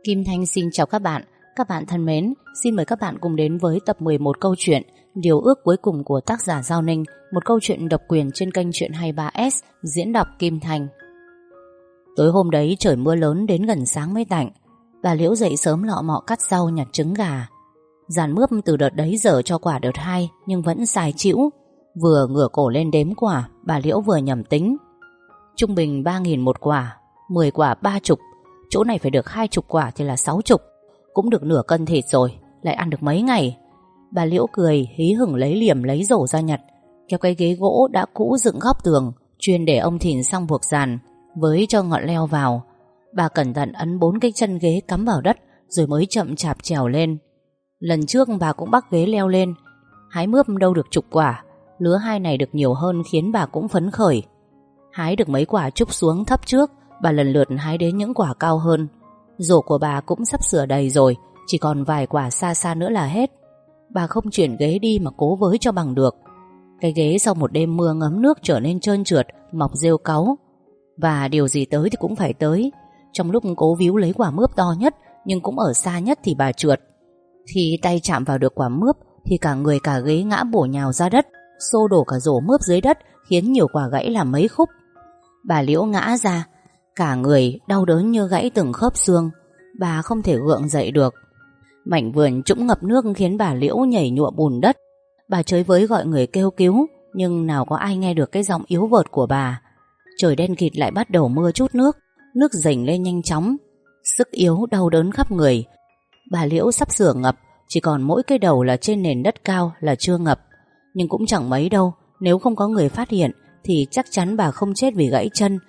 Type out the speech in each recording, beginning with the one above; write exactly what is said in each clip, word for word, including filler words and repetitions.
Kim Thanh xin chào các bạn. Các bạn thân mến, xin mời các bạn cùng đến với tập mười một câu chuyện Điều ước cuối cùng của tác giả Giao Ninh, một câu chuyện độc quyền trên kênh Chuyện hai mươi ba ét, diễn đọc Kim Thanh. Tối hôm đấy trời mưa lớn đến gần sáng mới tạnh. Bà Liễu dậy sớm lọ mọ cắt rau nhặt trứng gà. Dàn mướp từ đợt đấy giờ cho quả đợt hai nhưng vẫn xài chịu. Vừa ngửa cổ lên đếm quả, bà Liễu vừa nhẩm tính. Trung bình ba nghìn một quả, mười quả ba chục. Chỗ này phải được hai chục quả thì là sáu chục. Cũng được nửa cân thịt rồi, lại ăn được mấy ngày. Bà Liễu cười hí hửng lấy liềm lấy rổ ra nhặt, kéo cái ghế gỗ đã cũ dựng góc tường, chuyên để ông Thìn xong buộc dàn, với cho ngọn leo vào. Bà cẩn thận ấn bốn cái chân ghế cắm vào đất, rồi mới chậm chạp trèo lên. Lần trước bà cũng bắt ghế leo lên, hái mướp đâu được chục quả. Lứa hai này được nhiều hơn khiến bà cũng phấn khởi. Hái được mấy quả trúc xuống thấp trước, bà lần lượt hái đến những quả cao hơn. Rổ của bà cũng sắp sửa đầy rồi, chỉ còn vài quả xa xa nữa là hết. Bà không chuyển ghế đi mà cố với cho bằng được. Cái ghế sau một đêm mưa ngấm nước trở nên trơn trượt, mọc rêu cáu. Và điều gì tới thì cũng phải tới. Trong lúc cố víu lấy quả mướp to nhất, nhưng cũng ở xa nhất thì bà trượt. Khi tay chạm vào được quả mướp thì cả người cả ghế ngã bổ nhào ra đất, xô đổ cả rổ mướp dưới đất, khiến nhiều quả gãy làm mấy khúc. Bà Liễu ngã ra, cả người đau đớn như gãy từng khớp xương. Bà không thể gượng dậy được. Mảnh vườn trũng ngập nước khiến bà Liễu nhảy nhụa bùn đất. Bà chới với gọi người kêu cứu, nhưng nào có ai nghe được cái giọng yếu vợt của bà. Trời đen kịt lại bắt đầu mưa chút nước. Nước dành lên nhanh chóng. Sức yếu đau đớn khắp người. Bà Liễu sắp sửa ngập, chỉ còn mỗi cái đầu là trên nền đất cao là chưa ngập. Nhưng cũng chẳng mấy đâu. Nếu không có người phát hiện thì chắc chắn bà không chết vì gãy chân,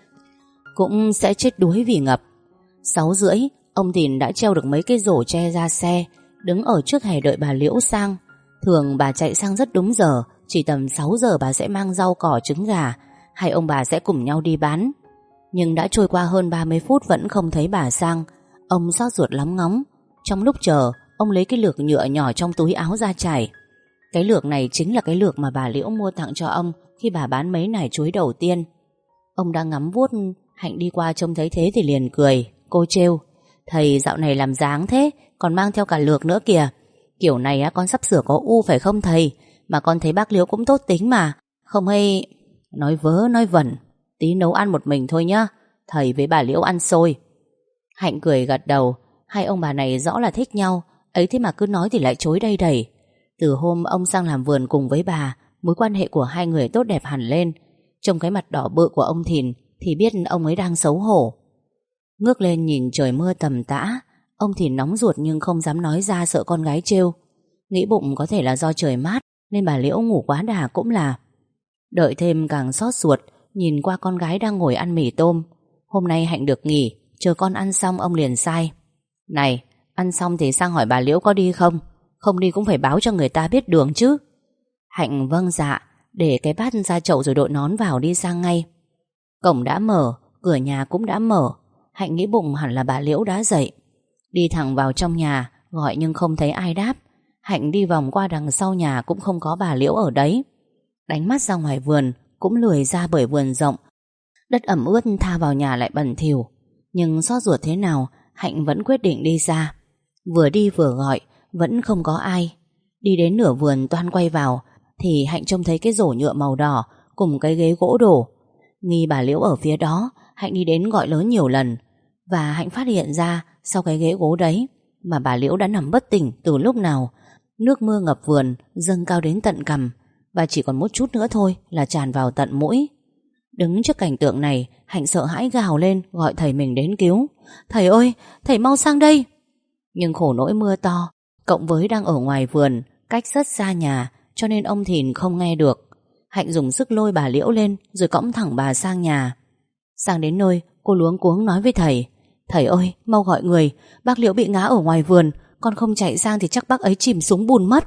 cũng sẽ chết đuối vì ngập. Sáu rưỡi, ông Thìn đã treo được mấy cái rổ tre ra xe, đứng ở trước hè đợi bà Liễu sang. Thường bà chạy sang rất đúng giờ, chỉ tầm sáu giờ bà sẽ mang rau cỏ trứng gà, hai ông bà sẽ cùng nhau đi bán. Nhưng đã trôi qua hơn ba mươi phút vẫn không thấy bà sang. Ông xót ruột lắm ngóng. Trong lúc chờ, ông lấy cái lược nhựa nhỏ trong túi áo ra trải. Cái lược này chính là cái lược mà bà Liễu mua tặng cho ông khi bà bán mấy nải chuối đầu tiên. Ông đang ngắm vuốt, Hạnh đi qua trông thấy thế thì liền cười. Cô trêu: thầy dạo này làm dáng thế, còn mang theo cả lược nữa kìa. Kiểu này á, con sắp sửa có u phải không thầy? Mà con thấy bác Liễu cũng tốt tính mà. Không hay... Nói vớ nói vẩn, tí nấu ăn một mình thôi nhá. Thầy với bà Liễu ăn xôi. Hạnh cười gật đầu. Hai ông bà này rõ là thích nhau, ấy thế mà cứ nói thì lại chối đây đẩy. Từ hôm ông sang làm vườn cùng với bà, mối quan hệ của hai người tốt đẹp hẳn lên. Trông cái mặt đỏ bự của ông Thìn thì biết ông ấy đang xấu hổ. Ngước lên nhìn trời mưa tầm tã, ông Thìn nóng ruột nhưng không dám nói ra, sợ con gái trêu. Nghĩ bụng có thể là do trời mát nên bà Liễu ngủ quá đà cũng là. Đợi thêm càng xót ruột, nhìn qua con gái đang ngồi ăn mì tôm. Hôm nay Hạnh được nghỉ, chờ con ăn xong ông liền sai: này, ăn xong thì sang hỏi bà Liễu có đi không. Không đi cũng phải báo cho người ta biết đường chứ. Hạnh vâng dạ, để cái bát ra chậu rồi đội nón vào đi sang ngay. Cổng đã mở, cửa nhà cũng đã mở. Hạnh nghĩ bụng hẳn là bà Liễu đã dậy. Đi thẳng vào trong nhà, gọi nhưng không thấy ai đáp. Hạnh đi vòng qua đằng sau nhà cũng không có bà Liễu ở đấy. Đánh mắt ra ngoài vườn, cũng lười ra bởi vườn rộng. Đất ẩm ướt tha vào nhà lại bẩn thỉu. Nhưng xót ruột thế nào, Hạnh vẫn quyết định đi ra. Vừa đi vừa gọi, vẫn không có ai. Đi đến nửa vườn toan quay vào thì Hạnh trông thấy cái rổ nhựa màu đỏ cùng cái ghế gỗ đổ. Nghi bà Liễu ở phía đó. Hạnh đi đến gọi lớn nhiều lần. Và Hạnh phát hiện ra sau cái ghế gỗ đấy mà bà Liễu đã nằm bất tỉnh từ lúc nào. Nước mưa ngập vườn, dâng cao đến tận cằm, và chỉ còn một chút nữa thôi là tràn vào tận mũi. Đứng trước cảnh tượng này, Hạnh sợ hãi gào lên gọi thầy mình đến cứu. Thầy ơi, thầy mau sang đây. Nhưng khổ nỗi mưa to, cộng với đang ở ngoài vườn, cách rất xa nhà, cho nên ông Thìn không nghe được. Hạnh dùng sức lôi bà Liễu lên rồi cõng thẳng bà sang nhà. Sang đến nơi, cô luống cuống nói với thầy: thầy ơi, mau gọi người, bác Liễu bị ngã ở ngoài vườn, con không chạy sang thì chắc bác ấy chìm xuống bùn mất.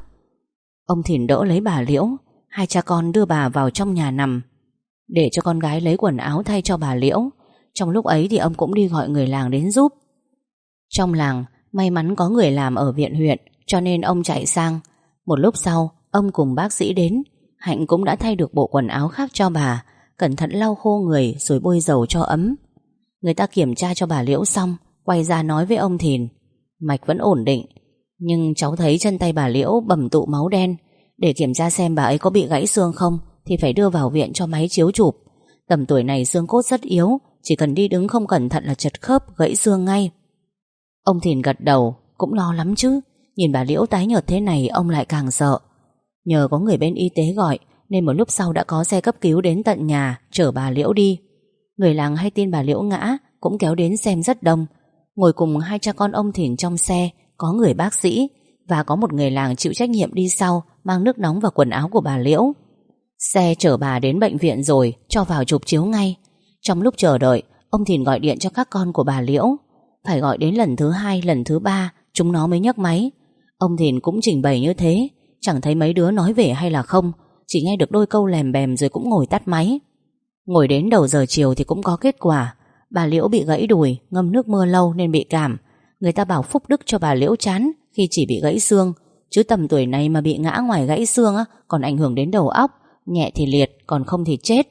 Ông Thìn đỡ lấy bà Liễu, hai cha con đưa bà vào trong nhà nằm, để cho con gái lấy quần áo thay cho bà Liễu. Trong lúc ấy thì ông cũng đi gọi người làng đến giúp. Trong làng may mắn có người làm ở viện huyện, cho nên ông chạy sang. Một lúc sau, ông cùng bác sĩ đến. Hạnh cũng đã thay được bộ quần áo khác cho bà, cẩn thận lau khô người rồi bôi dầu cho ấm. Người ta kiểm tra cho bà Liễu xong, quay ra nói với ông Thìn: Mạch vẫn ổn định, nhưng cháu thấy chân tay bà Liễu bầm tụ máu đen. Để kiểm tra xem bà ấy có bị gãy xương không thì phải đưa vào viện cho máy chiếu chụp. Tầm tuổi này xương cốt rất yếu, chỉ cần đi đứng không cẩn thận là chật khớp, gãy xương ngay. Ông Thìn gật đầu, cũng lo lắm chứ. Nhìn bà Liễu tái nhợt thế này ông lại càng sợ. Nhờ có người bên y tế gọi nên một lúc sau đã có xe cấp cứu đến tận nhà chở bà Liễu đi. Người làng hay tin bà Liễu ngã cũng kéo đến xem rất đông. Ngồi cùng hai cha con ông Thìn trong xe có người bác sĩ, và có một người làng chịu trách nhiệm đi sau mang nước nóng và quần áo của bà Liễu. Xe chở bà đến bệnh viện rồi cho vào chụp chiếu ngay. Trong lúc chờ đợi, ông Thìn gọi điện cho các con của bà Liễu. Phải gọi đến lần thứ hai, lần thứ ba chúng nó mới nhấc máy. Ông Thìn cũng trình bày như thế, chẳng thấy mấy đứa nói về hay là không, chỉ nghe được đôi câu lèm bèm rồi cũng ngồi tắt máy. Ngồi đến đầu giờ chiều thì cũng có kết quả. Bà Liễu bị gãy đùi, ngâm nước mưa lâu nên bị cảm. Người ta bảo phúc đức cho bà Liễu chán khi chỉ bị gãy xương, chứ tầm tuổi này mà bị ngã ngoài gãy xương á, còn ảnh hưởng đến đầu óc, nhẹ thì liệt, còn không thì chết.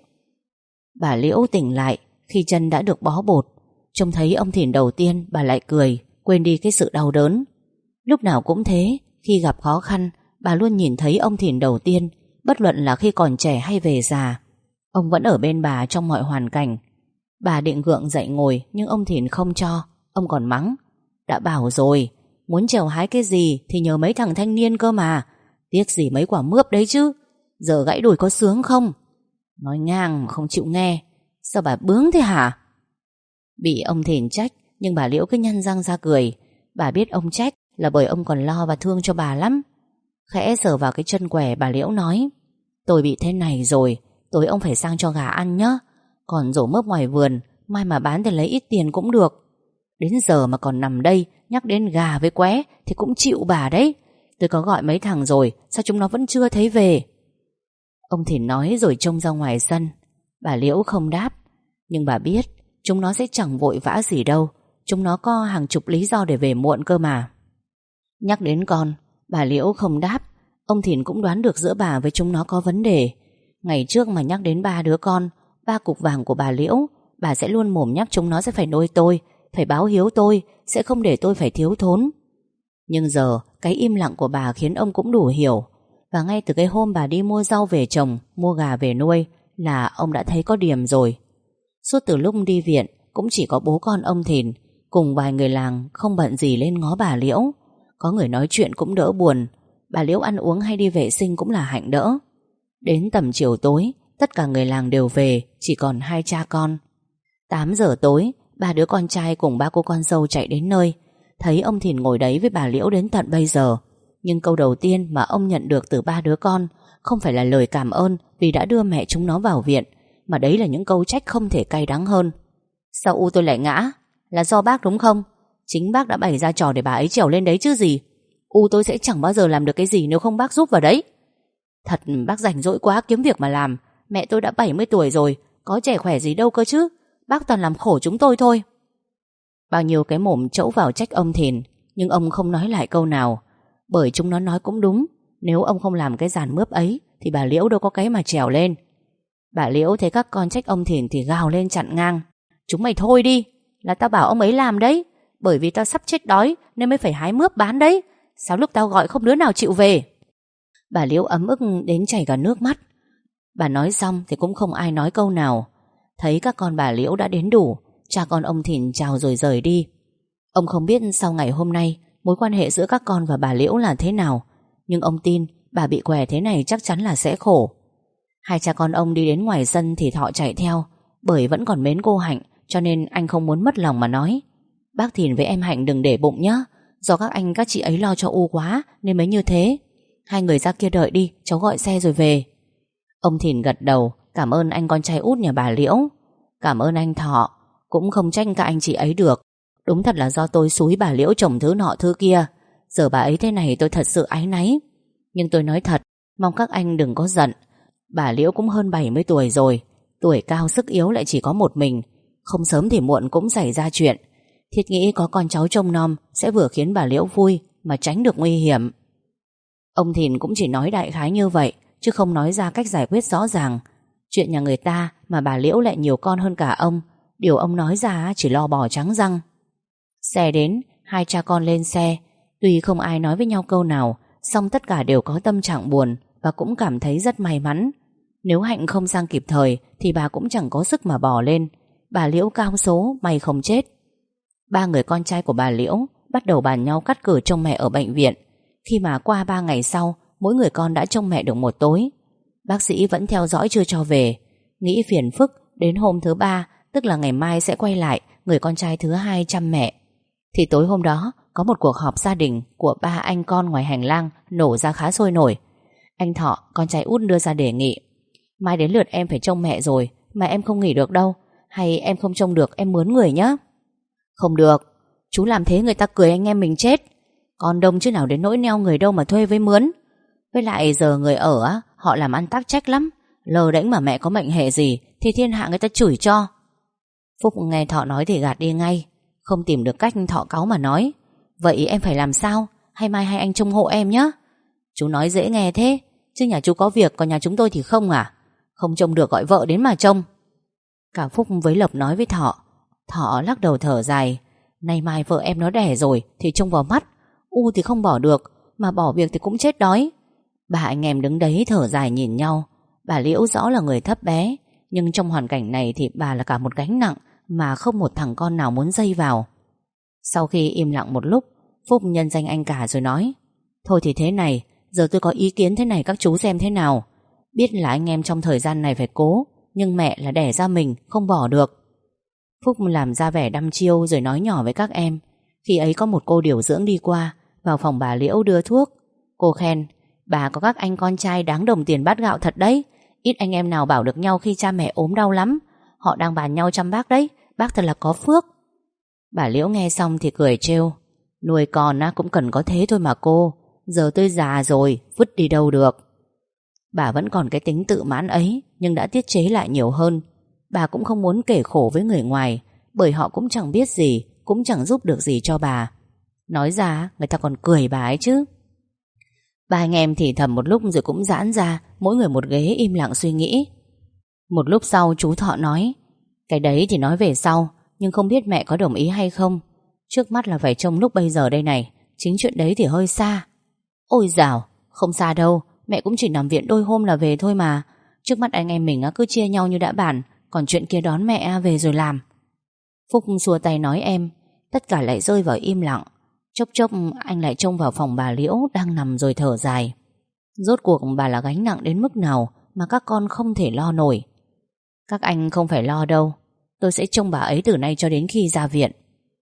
Bà Liễu tỉnh lại khi chân đã được bó bột. Trông thấy ông Thìn đầu tiên, bà lại cười, quên đi cái sự đau đớn. Lúc nào cũng thế, khi gặp khó khăn, bà luôn nhìn thấy ông Thìn đầu tiên, bất luận là khi còn trẻ hay về già. Ông vẫn ở bên bà trong mọi hoàn cảnh. Bà định gượng dậy ngồi, nhưng ông Thìn không cho. Ông còn mắng: đã bảo rồi, muốn trèo hái cái gì thì nhờ mấy thằng thanh niên cơ mà, tiếc gì mấy quả mướp đấy chứ. Giờ gãy đùi có sướng không? Nói ngang mà không chịu nghe. Sao bà bướng thế hả? Bị ông Thìn trách, nhưng bà Liễu cứ nhăn răng ra cười. Bà biết ông trách là bởi ông còn lo và thương cho bà lắm. Khẽ sờ vào cái chân què, bà Liễu nói: tôi bị thế này rồi, tối ông phải sang cho gà ăn nhá. Còn rổ mướp ngoài vườn, mai mà bán thì lấy ít tiền cũng được. Đến giờ mà còn nằm đây nhắc đến gà với qué thì cũng chịu bà đấy. Tôi có gọi mấy thằng rồi, sao chúng nó vẫn chưa thấy về? Ông Thìn nói rồi trông ra ngoài sân. Bà Liễu không đáp, nhưng bà biết chúng nó sẽ chẳng vội vã gì đâu. Chúng nó có hàng chục lý do để về muộn cơ mà. Nhắc đến con, bà Liễu không đáp. Ông Thìn cũng đoán được giữa bà với chúng nó có vấn đề. Ngày trước mà nhắc đến ba đứa con, ba cục vàng của bà Liễu, bà sẽ luôn mồm nhắc chúng nó sẽ phải nuôi tôi, phải báo hiếu tôi, sẽ không để tôi phải thiếu thốn. Nhưng giờ cái im lặng của bà khiến ông cũng đủ hiểu. Và ngay từ cái hôm bà đi mua rau về trồng, mua gà về nuôi là ông đã thấy có điểm rồi. Suốt từ lúc đi viện cũng chỉ có bố con ông Thìn cùng vài người làng không bận gì lên ngó bà Liễu. Có người nói chuyện cũng đỡ buồn. Bà Liễu ăn uống hay đi vệ sinh cũng là hạnh đỡ. Đến tầm chiều tối, tất cả người làng đều về, chỉ còn hai cha con. Tám giờ tối, ba đứa con trai cùng ba cô con dâu chạy đến nơi. Thấy ông Thìn ngồi đấy với bà Liễu đến tận bây giờ. Nhưng câu đầu tiên mà ông nhận được từ ba đứa con không phải là lời cảm ơn vì đã đưa mẹ chúng nó vào viện, mà đấy là những câu trách không thể cay đắng hơn. Sao U tôi lại ngã? Là do bác đúng không? Chính bác đã bày ra trò để bà ấy trèo lên đấy chứ gì. U tôi sẽ chẳng bao giờ làm được cái gì nếu không bác giúp vào đấy. Thật bác rảnh rỗi quá kiếm việc mà làm. Mẹ tôi đã bảy mươi tuổi rồi, có trẻ khỏe gì đâu cơ chứ. Bác toàn làm khổ chúng tôi thôi. Bao nhiêu cái mồm trẫu vào trách ông Thìn, nhưng ông không nói lại câu nào. Bởi chúng nó nói cũng đúng. Nếu ông không làm cái giàn mướp ấy thì bà Liễu đâu có cái mà trèo lên. Bà Liễu thấy các con trách ông Thìn thì gào lên chặn ngang: chúng mày thôi đi, là tao bảo ông ấy làm đấy. Bởi vì tao sắp chết đói nên mới phải hái mướp bán đấy. Sao lúc tao gọi không đứa nào chịu về? Bà Liễu ấm ức đến chảy cả nước mắt. Bà nói xong thì cũng không ai nói câu nào. Thấy các con bà Liễu đã đến đủ, cha con ông Thìn chào rồi rời đi. Ông không biết sau ngày hôm nay mối quan hệ giữa các con và bà Liễu là thế nào, nhưng ông tin bà bị què thế này chắc chắn là sẽ khổ. Hai cha con ông đi đến ngoài sân thì Thọ chạy theo. Bởi vẫn còn mến cô Hạnh cho nên anh không muốn mất lòng mà nói: bác Thìn với em Hạnh đừng để bụng nhá. Do các anh các chị ấy lo cho U quá nên mới như thế. Hai người ra kia đợi đi, cháu gọi xe rồi về. Ông Thìn gật đầu, cảm ơn anh con trai út nhà bà Liễu. Cảm ơn anh Thọ. Cũng không trách các anh chị ấy được. Đúng thật là do tôi xúi bà Liễu trồng thứ nọ thứ kia. Giờ bà ấy thế này tôi thật sự áy náy. Nhưng tôi nói thật, mong các anh đừng có giận. Bà Liễu cũng hơn bảy mươi tuổi rồi, tuổi cao sức yếu lại chỉ có một mình. Không sớm thì muộn cũng xảy ra chuyện. Thiết nghĩ có con cháu trông nom sẽ vừa khiến bà Liễu vui mà tránh được nguy hiểm. Ông Thìn cũng chỉ nói đại khái như vậy, chứ không nói ra cách giải quyết rõ ràng. Chuyện nhà người ta mà bà Liễu lại nhiều con hơn cả ông. Điều ông nói ra chỉ lo bò trắng răng. Xe đến, hai cha con lên xe. Tuy không ai nói với nhau câu nào, song tất cả đều có tâm trạng buồn và cũng cảm thấy rất may mắn. Nếu Hạnh không sang kịp thời thì bà cũng chẳng có sức mà bò lên. Bà Liễu cao số, may không chết. Ba người con trai của bà Liễu bắt đầu bàn nhau cắt cử trông mẹ ở bệnh viện. Khi mà qua ba ngày sau, mỗi người con đã trông mẹ được một tối. Bác sĩ vẫn theo dõi chưa cho về. Nghĩ phiền phức, đến hôm thứ ba, tức là ngày mai sẽ quay lại, người con trai thứ hai chăm mẹ. Thì tối hôm đó có một cuộc họp gia đình của ba anh con ngoài hành lang nổ ra khá sôi nổi. Anh Thọ, con trai út, đưa ra đề nghị: mai đến lượt em phải trông mẹ rồi, mà em không nghỉ được đâu. Hay em không trông được, em mướn người nhé. Không được, chú làm thế người ta cười anh em mình chết. Con đông chứ nào đến nỗi neo người đâu mà thuê với mướn. Với lại giờ người ở á, họ làm ăn tắc trách lắm. Lờ đễnh mà mẹ có mệnh hệ gì thì thiên hạ người ta chửi cho. Phúc nghe Thọ nói thì gạt đi ngay. Không tìm được cách, Thọ cáu mà nói: vậy em phải làm sao? Hay mai hai anh trông hộ em nhé. Chú nói dễ nghe thế, chứ nhà chú có việc, còn nhà chúng tôi thì không à? Không trông được gọi vợ đến mà trông. Cả Phúc với Lộc nói với Thọ. Thọ lắc đầu thở dài: nay mai vợ em nó đẻ rồi thì trông vào mắt. U thì không bỏ được, mà bỏ việc thì cũng chết đói. Ba anh em đứng đấy thở dài nhìn nhau. Bà Liễu rõ là người thấp bé, nhưng trong hoàn cảnh này thì bà là cả một gánh nặng mà không một thằng con nào muốn dây vào. Sau khi im lặng một lúc, Phúc nhân danh anh cả rồi nói: thôi thì thế này, giờ tôi có ý kiến thế này, các chú xem thế nào. Biết là anh em trong thời gian này phải cố, nhưng mẹ là đẻ ra mình, không bỏ được. Phúc làm ra vẻ đăm chiêu rồi nói nhỏ với các em. Khi ấy có một cô điều dưỡng đi qua, vào phòng bà Liễu đưa thuốc. Cô khen: bà có các anh con trai đáng đồng tiền bát gạo thật đấy. Ít anh em nào bảo được nhau khi cha mẹ ốm đau lắm. Họ đang bàn nhau chăm bác đấy. Bác thật là có phước. Bà Liễu nghe xong thì cười trêu: nuôi con á, cũng cần có thế thôi mà cô. Giờ tôi già rồi, vứt đi đâu được. Bà vẫn còn cái tính tự mãn ấy, nhưng đã tiết chế lại nhiều hơn. Bà cũng không muốn kể khổ với người ngoài, bởi họ cũng chẳng biết gì, cũng chẳng giúp được gì cho bà. Nói ra người ta còn cười bà ấy chứ. Ba anh em thì thầm một lúc rồi cũng giãn ra, mỗi người một ghế im lặng suy nghĩ. Một lúc sau chú Thọ nói: cái đấy thì nói về sau, nhưng không biết mẹ có đồng ý hay không. Trước mắt là phải trông lúc bây giờ đây này. Chính chuyện đấy thì hơi xa. Ôi dào, không xa đâu. Mẹ cũng chỉ nằm viện đôi hôm là về thôi mà. Trước mắt anh em mình cứ chia nhau như đã bàn. Còn chuyện kia đón mẹ về rồi làm. Phúc xua tay nói em. Tất cả lại rơi vào im lặng. Chốc chốc anh lại trông vào phòng bà Liễu đang nằm rồi thở dài. Rốt cuộc bà là gánh nặng đến mức nào mà các con không thể lo nổi. Các anh không phải lo đâu. Tôi sẽ trông bà ấy từ nay cho đến khi ra viện.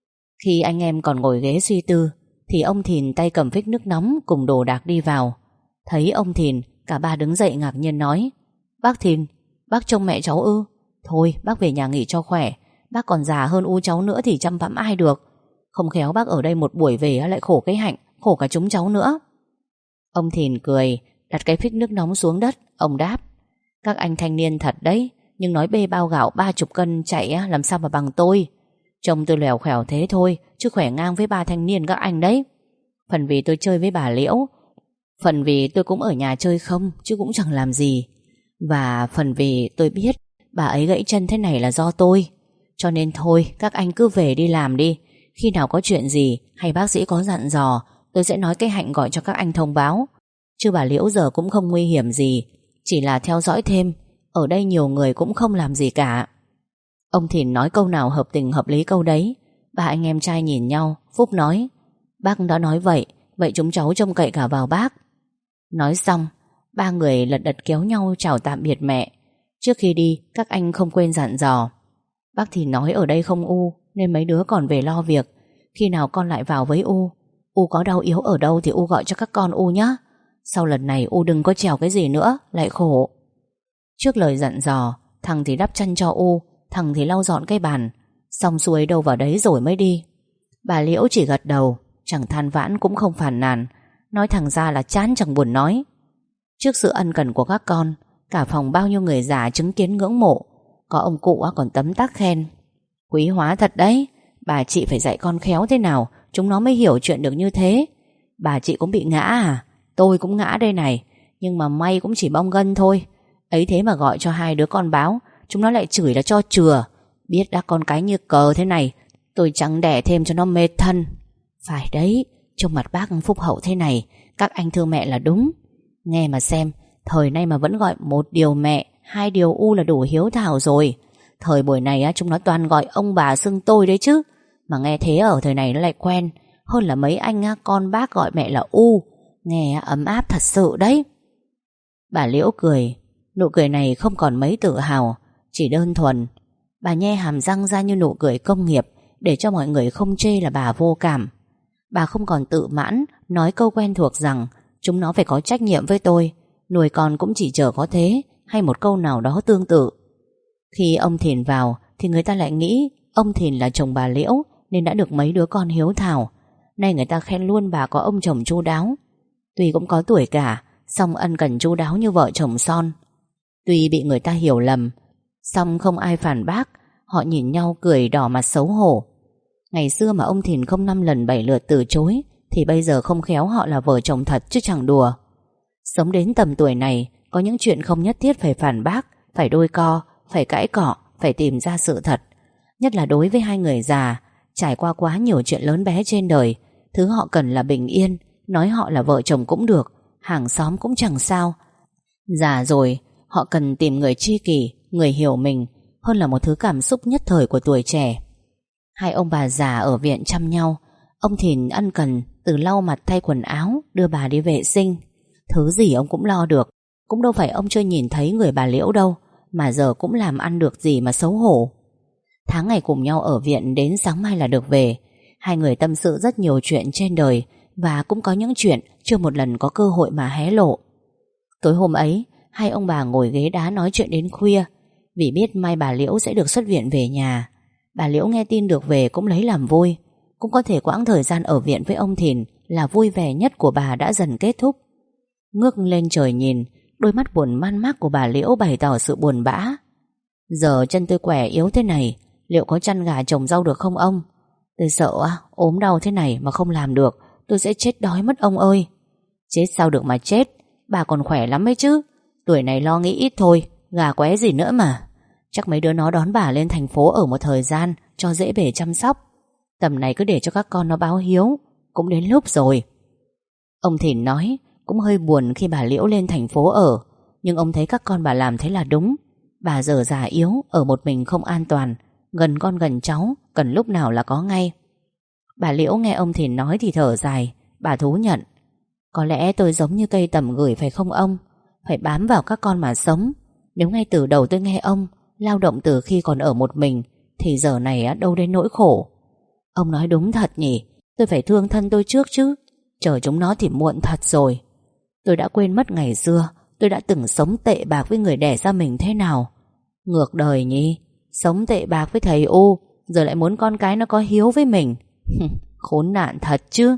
Khi anh em còn ngồi ghế suy tư thì ông Thìn tay cầm phích nước nóng cùng đồ đạc đi vào. Thấy ông Thìn, cả ba đứng dậy ngạc nhiên nói: bác Thìn, bác trông mẹ cháu ư? Thôi bác về nhà nghỉ cho khỏe. Bác còn già hơn u cháu nữa thì chăm bẵm ai được. Không khéo bác ở đây một buổi về lại khổ cái Hạnh, khổ cả chúng cháu nữa. Ông Thìn cười, đặt cái phích nước nóng xuống đất. Ông đáp: các anh thanh niên thật đấy, nhưng nói bê bao gạo ba chục cân chạy làm sao mà bằng tôi. Trông tôi lèo khèo thế thôi, chứ khỏe ngang với ba thanh niên các anh đấy. Phần vì tôi chơi với bà Liễu, phần vì tôi cũng ở nhà chơi không, chứ cũng chẳng làm gì. Và phần vì tôi biết bà ấy gãy chân thế này là do tôi. Cho nên thôi, các anh cứ về đi làm đi. Khi nào có chuyện gì hay bác sĩ có dặn dò, tôi sẽ nói cái Hạnh gọi cho các anh thông báo. Chứ bà Liễu giờ cũng không nguy hiểm gì, chỉ là theo dõi thêm. Ở đây nhiều người cũng không làm gì cả. Ông Thìn nói câu nào hợp tình hợp lý câu đấy. Ba anh em trai nhìn nhau. Phúc nói: bác đã nói vậy, vậy chúng cháu trông cậy cả vào bác. Nói xong, ba người lật đật kéo nhau chào tạm biệt mẹ. Trước khi đi, các anh không quên dặn dò: bác thì nói ở đây không U, nên mấy đứa còn về lo việc. Khi nào con lại vào với U, U có đau yếu ở đâu thì U gọi cho các con U nhé. Sau lần này U đừng có trèo cái gì nữa, lại khổ. Trước lời dặn dò, thằng thì đắp chăn cho U, thằng thì lau dọn cái bàn. Xong xuôi đâu vào đấy rồi mới đi. Bà Liễu chỉ gật đầu, chẳng than vãn cũng không phàn nàn. Nói thẳng ra là chán chẳng buồn nói. Trước sự ân cần của các con, cả phòng bao nhiêu người già chứng kiến ngưỡng mộ. Có ông cụ còn tấm tắc khen: quý hóa thật đấy. Bà chị phải dạy con khéo thế nào chúng nó mới hiểu chuyện được như thế. Bà chị cũng bị ngã à? Tôi cũng ngã đây này, nhưng mà may cũng chỉ bong gân thôi. Ấy thế mà gọi cho hai đứa con báo, chúng nó lại chửi là cho chừa. Biết đã con cái như cờ thế này, tôi chẳng đẻ thêm cho nó mệt thân. Phải đấy, trông mặt bác phúc hậu thế này, các anh thương mẹ là đúng. Nghe mà xem, thời nay mà vẫn gọi một điều mẹ, hai điều u là đủ hiếu thảo rồi. Thời buổi này á, chúng nó toàn gọi ông bà xưng tôi đấy chứ. Mà nghe thế ở thời này nó lại quen hơn là mấy anh á, con bác gọi mẹ là u. Nghe ấm áp thật sự đấy. Bà Liễu cười. Nụ cười này không còn mấy tự hào, chỉ đơn thuần. Bà nhe hàm răng ra như nụ cười công nghiệp, để cho mọi người không chê là bà vô cảm. Bà không còn tự mãn nói câu quen thuộc rằng chúng nó phải có trách nhiệm với tôi, nuôi con cũng chỉ chờ có thế, hay một câu nào đó tương tự. Khi ông Thìn vào thì người ta lại nghĩ ông Thìn là chồng bà Liễu nên đã được mấy đứa con hiếu thảo. Nay người ta khen luôn bà có ông chồng chu đáo. Tuy cũng có tuổi cả, song ân cần chu đáo như vợ chồng son. Tuy bị người ta hiểu lầm, song không ai phản bác. Họ nhìn nhau cười đỏ mặt xấu hổ. Ngày xưa mà ông Thìn không năm lần bảy lượt từ chối, thì bây giờ không khéo họ là vợ chồng thật chứ chẳng đùa. Sống đến tầm tuổi này, có những chuyện không nhất thiết phải phản bác, phải đôi co, phải cãi cọ, phải tìm ra sự thật. Nhất là đối với hai người già, trải qua quá nhiều chuyện lớn bé trên đời. Thứ họ cần là bình yên. Nói họ là vợ chồng cũng được, hàng xóm cũng chẳng sao. Già rồi, họ cần tìm người tri kỷ, người hiểu mình, hơn là một thứ cảm xúc nhất thời của tuổi trẻ. Hai ông bà già ở viện chăm nhau. Ông Thìn ân cần, từ lau mặt thay quần áo, đưa bà đi vệ sinh. Thứ gì ông cũng lo được. Cũng đâu phải ông chưa nhìn thấy người bà Liễu đâu, mà giờ cũng làm ăn được gì mà xấu hổ. Tháng ngày cùng nhau ở viện đến sáng mai là được về. Hai người tâm sự rất nhiều chuyện trên đời, và cũng có những chuyện chưa một lần có cơ hội mà hé lộ. Tối hôm ấy, hai ông bà ngồi ghế đá nói chuyện đến khuya, vì biết mai bà Liễu sẽ được xuất viện về nhà. Bà Liễu nghe tin được về cũng lấy làm vui. Cũng có thể quãng thời gian ở viện với ông Thìn là vui vẻ nhất của bà đã dần kết thúc. Ngước lên trời nhìn, đôi mắt buồn man mác của bà Liễu bày tỏ sự buồn bã. Giờ chân tôi khỏe yếu thế này, liệu có chăn gà trồng rau được không ông? Tôi sợ ốm đau thế này mà không làm được, tôi sẽ chết đói mất ông ơi. Chết sao được mà chết, bà còn khỏe lắm ấy chứ. Tuổi này lo nghĩ ít thôi, gà qué gì nữa mà. Chắc mấy đứa nó đón bà lên thành phố ở một thời gian cho dễ bề chăm sóc. Tầm này cứ để cho các con nó báo hiếu, cũng đến lúc rồi. Ông Thìn nói cũng hơi buồn khi bà Liễu lên thành phố ở, nhưng ông thấy các con bà làm thế là đúng. Bà giờ già yếu, ở một mình không an toàn, gần con gần cháu, cần lúc nào là có ngay. Bà Liễu nghe ông Thìn nói thì thở dài. Bà thú nhận: có lẽ tôi giống như cây tầm gửi phải không ông? Phải bám vào các con mà sống. Nếu ngay từ đầu tôi nghe ông lao động từ khi còn ở một mình, thì giờ này đâu đến nỗi khổ. Ông nói đúng thật nhỉ. Tôi phải thương thân tôi trước chứ. Chờ chúng nó thì muộn thật rồi. Tôi đã quên mất ngày xưa tôi đã từng sống tệ bạc với người đẻ ra mình thế nào. Ngược đời nhỉ. Sống tệ bạc với thầy U, giờ lại muốn con cái nó có hiếu với mình. Khốn nạn thật chứ.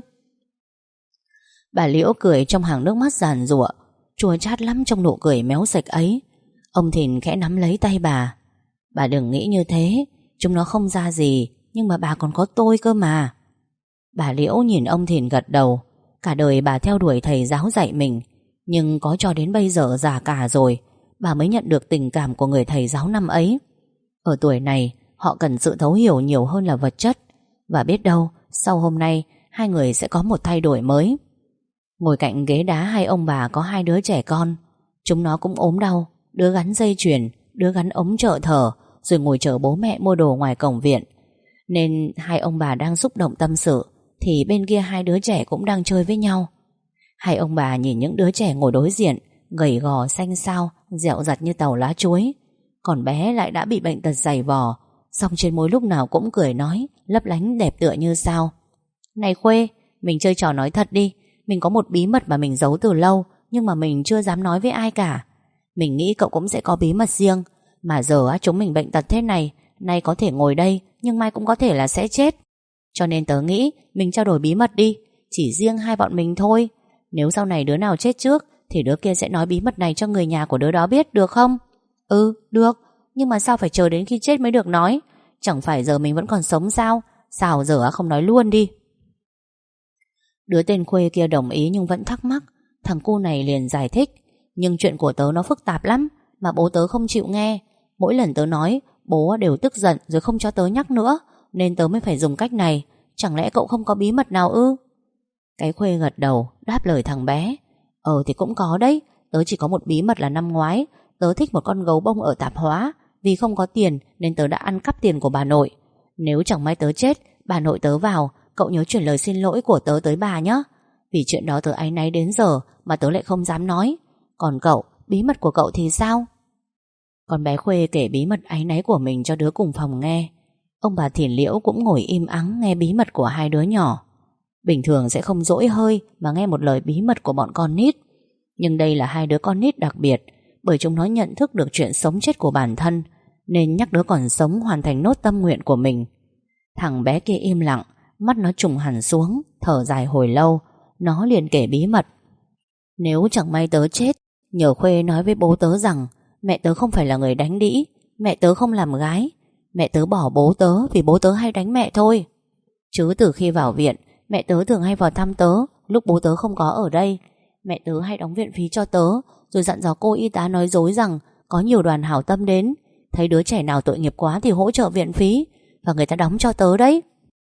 Bà Liễu cười trong hàng nước mắt giàn giụa, chua chát lắm trong nụ cười méo sạch ấy. Ông Thìn khẽ nắm lấy tay bà. Bà đừng nghĩ như thế, chúng nó không ra gì, nhưng mà bà còn có tôi cơ mà. Bà Liễu nhìn ông Thìn gật đầu. Cả đời bà theo đuổi thầy giáo dạy mình, nhưng có cho đến bây giờ già cả rồi, bà mới nhận được tình cảm của người thầy giáo năm ấy. Ở tuổi này, họ cần sự thấu hiểu nhiều hơn là vật chất. Và biết đâu, sau hôm nay, hai người sẽ có một thay đổi mới. Ngồi cạnh ghế đá hai ông bà có hai đứa trẻ con. Chúng nó cũng ốm đau, đứa gắn dây chuyền, đứa gắn ống trợ thở, rồi ngồi chờ bố mẹ mua đồ ngoài cổng viện. Nên hai ông bà đang xúc động tâm sự, thì bên kia hai đứa trẻ cũng đang chơi với nhau. Hai ông bà nhìn những đứa trẻ ngồi đối diện, gầy gò xanh xao, dẹo dặt như tàu lá chuối. Còn bé lại đã bị bệnh tật dày vò, song trên môi lúc nào cũng cười nói, lấp lánh đẹp tựa như sao. Này Khuê, mình chơi trò nói thật đi. Mình có một bí mật mà mình giấu từ lâu, nhưng mà mình chưa dám nói với ai cả. Mình nghĩ cậu cũng sẽ có bí mật riêng. Mà giờ chúng mình bệnh tật thế này, nay có thể ngồi đây, nhưng mai cũng có thể là sẽ chết. Cho nên tớ nghĩ mình trao đổi bí mật đi, chỉ riêng hai bọn mình thôi. Nếu sau này đứa nào chết trước, thì đứa kia sẽ nói bí mật này cho người nhà của đứa đó biết, được không? Ừ, được. Nhưng mà sao phải chờ đến khi chết mới được nói? Chẳng phải giờ mình vẫn còn sống sao? Sao giờ không nói luôn đi? Đứa tên Khuê kia đồng ý nhưng vẫn thắc mắc. Thằng cu này liền giải thích: nhưng chuyện của tớ nó phức tạp lắm, mà bố tớ không chịu nghe. Mỗi lần tớ nói, bố đều tức giận rồi không cho tớ nhắc nữa, nên tớ mới phải dùng cách này. Chẳng lẽ cậu không có bí mật nào ư? Cái Khuê gật đầu đáp lời thằng bé. Ờ thì cũng có đấy. Tớ chỉ có một bí mật là năm ngoái tớ thích một con gấu bông ở tạp hóa. Vì không có tiền nên tớ đã ăn cắp tiền của bà nội. Nếu chẳng may tớ chết, bà nội tớ vào, cậu nhớ chuyển lời xin lỗi của tớ tới bà nhé. Vì chuyện đó tớ áy náy đến giờ mà tớ lại không dám nói. Còn cậu, bí mật của cậu thì sao? Con bé Khuê kể bí mật áy náy của mình cho đứa cùng phòng nghe. Ông bà Thiền Liễu cũng ngồi im ắng nghe bí mật của hai đứa nhỏ. Bình thường sẽ không dỗi hơi mà nghe một lời bí mật của bọn con nít. Nhưng đây là hai đứa con nít đặc biệt, bởi chúng nó nhận thức được chuyện sống chết của bản thân, nên nhắc đứa còn sống hoàn thành nốt tâm nguyện của mình. Thằng bé kia im lặng, mắt nó trùng hẳn xuống, thở dài hồi lâu. Nó liền kể bí mật. Nếu chẳng may tớ chết, nhờ Khuê nói với bố tớ rằng mẹ tớ không phải là người đánh đĩ, mẹ tớ không làm gái. Mẹ tớ bỏ bố tớ vì bố tớ hay đánh mẹ thôi. Chứ từ khi vào viện, mẹ tớ thường hay vào thăm tớ lúc bố tớ không có ở đây. Mẹ tớ hay đóng viện phí cho tớ, rồi dặn dò cô y tá nói dối rằng có nhiều đoàn hảo tâm đến, thấy đứa trẻ nào tội nghiệp quá thì hỗ trợ viện phí, và người ta đóng cho tớ đấy.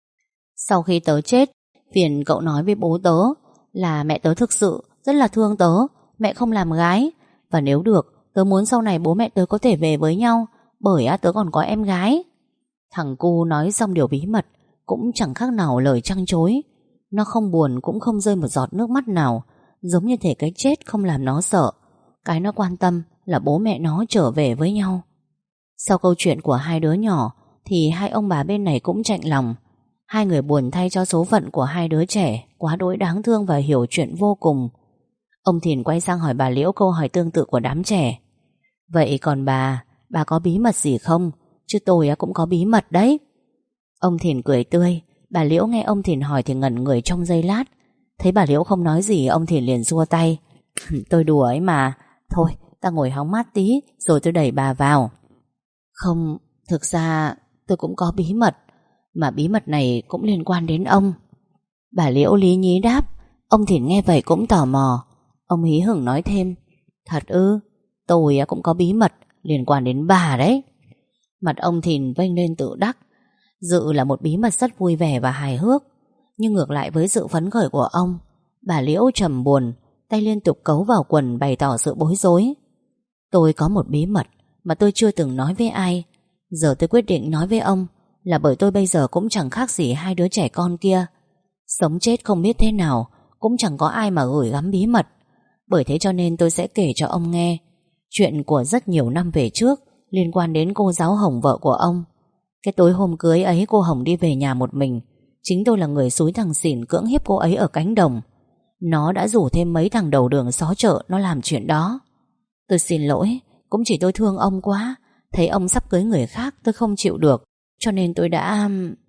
Sau khi tớ chết, phiền cậu nói với bố tớ là mẹ tớ thực sự rất là thương tớ, mẹ không làm gái, và nếu được tớ muốn sau này bố mẹ tớ có thể về với nhau, bởi á, tớ còn có em gái. Thằng cu nói xong điều bí mật cũng chẳng khác nào lời trăng trối. Nó không buồn cũng không rơi một giọt nước mắt nào, giống như thể cái chết không làm nó sợ. Cái nó quan tâm là bố mẹ nó trở về với nhau. Sau câu chuyện của hai đứa nhỏ thì hai ông bà bên này cũng chạnh lòng. Hai người buồn thay cho số phận của hai đứa trẻ quá đỗi đáng thương và hiểu chuyện vô cùng. Ông Thìn quay sang hỏi bà Liễu câu hỏi tương tự của đám trẻ. Vậy còn bà, bà có bí mật gì không? Chứ tôi cũng có bí mật đấy. Ông Thìn cười tươi. Bà Liễu nghe ông Thìn hỏi thì ngẩn người trong giây lát. Thấy bà Liễu không nói gì, ông Thìn liền xua tay. Tôi đùa ấy mà. Thôi ta ngồi hóng mát tí rồi tôi đẩy bà vào. Không, thực ra tôi cũng có bí mật, mà bí mật này cũng liên quan đến ông. Bà Liễu lý nhí đáp. Ông Thìn nghe vậy cũng tò mò. Ông hí hửng nói thêm. Thật ư? Tôi cũng có bí mật liên quan đến bà đấy. Mặt ông Thìn vênh lên tự đắc. Dự là một bí mật rất vui vẻ và hài hước, nhưng ngược lại với sự phấn khởi của ông, bà Liễu trầm buồn, tay liên tục cấu vào quần bày tỏ sự bối rối. Tôi có một bí mật mà tôi chưa từng nói với ai. Giờ tôi quyết định nói với ông là bởi tôi bây giờ cũng chẳng khác gì hai đứa trẻ con kia. Sống chết không biết thế nào, cũng chẳng có ai mà gửi gắm bí mật. Bởi thế cho nên tôi sẽ kể cho ông nghe chuyện của rất nhiều năm về trước liên quan đến cô giáo Hồng, vợ của ông. Cái tối hôm cưới ấy cô Hồng đi về nhà một mình. Chính tôi là người xúi thằng xỉn cưỡng hiếp cô ấy ở cánh đồng. Nó đã rủ thêm mấy thằng đầu đường xó chợ nó làm chuyện đó. Tôi xin lỗi, cũng chỉ tôi thương ông quá. Thấy ông sắp cưới người khác tôi không chịu được, cho nên tôi đã...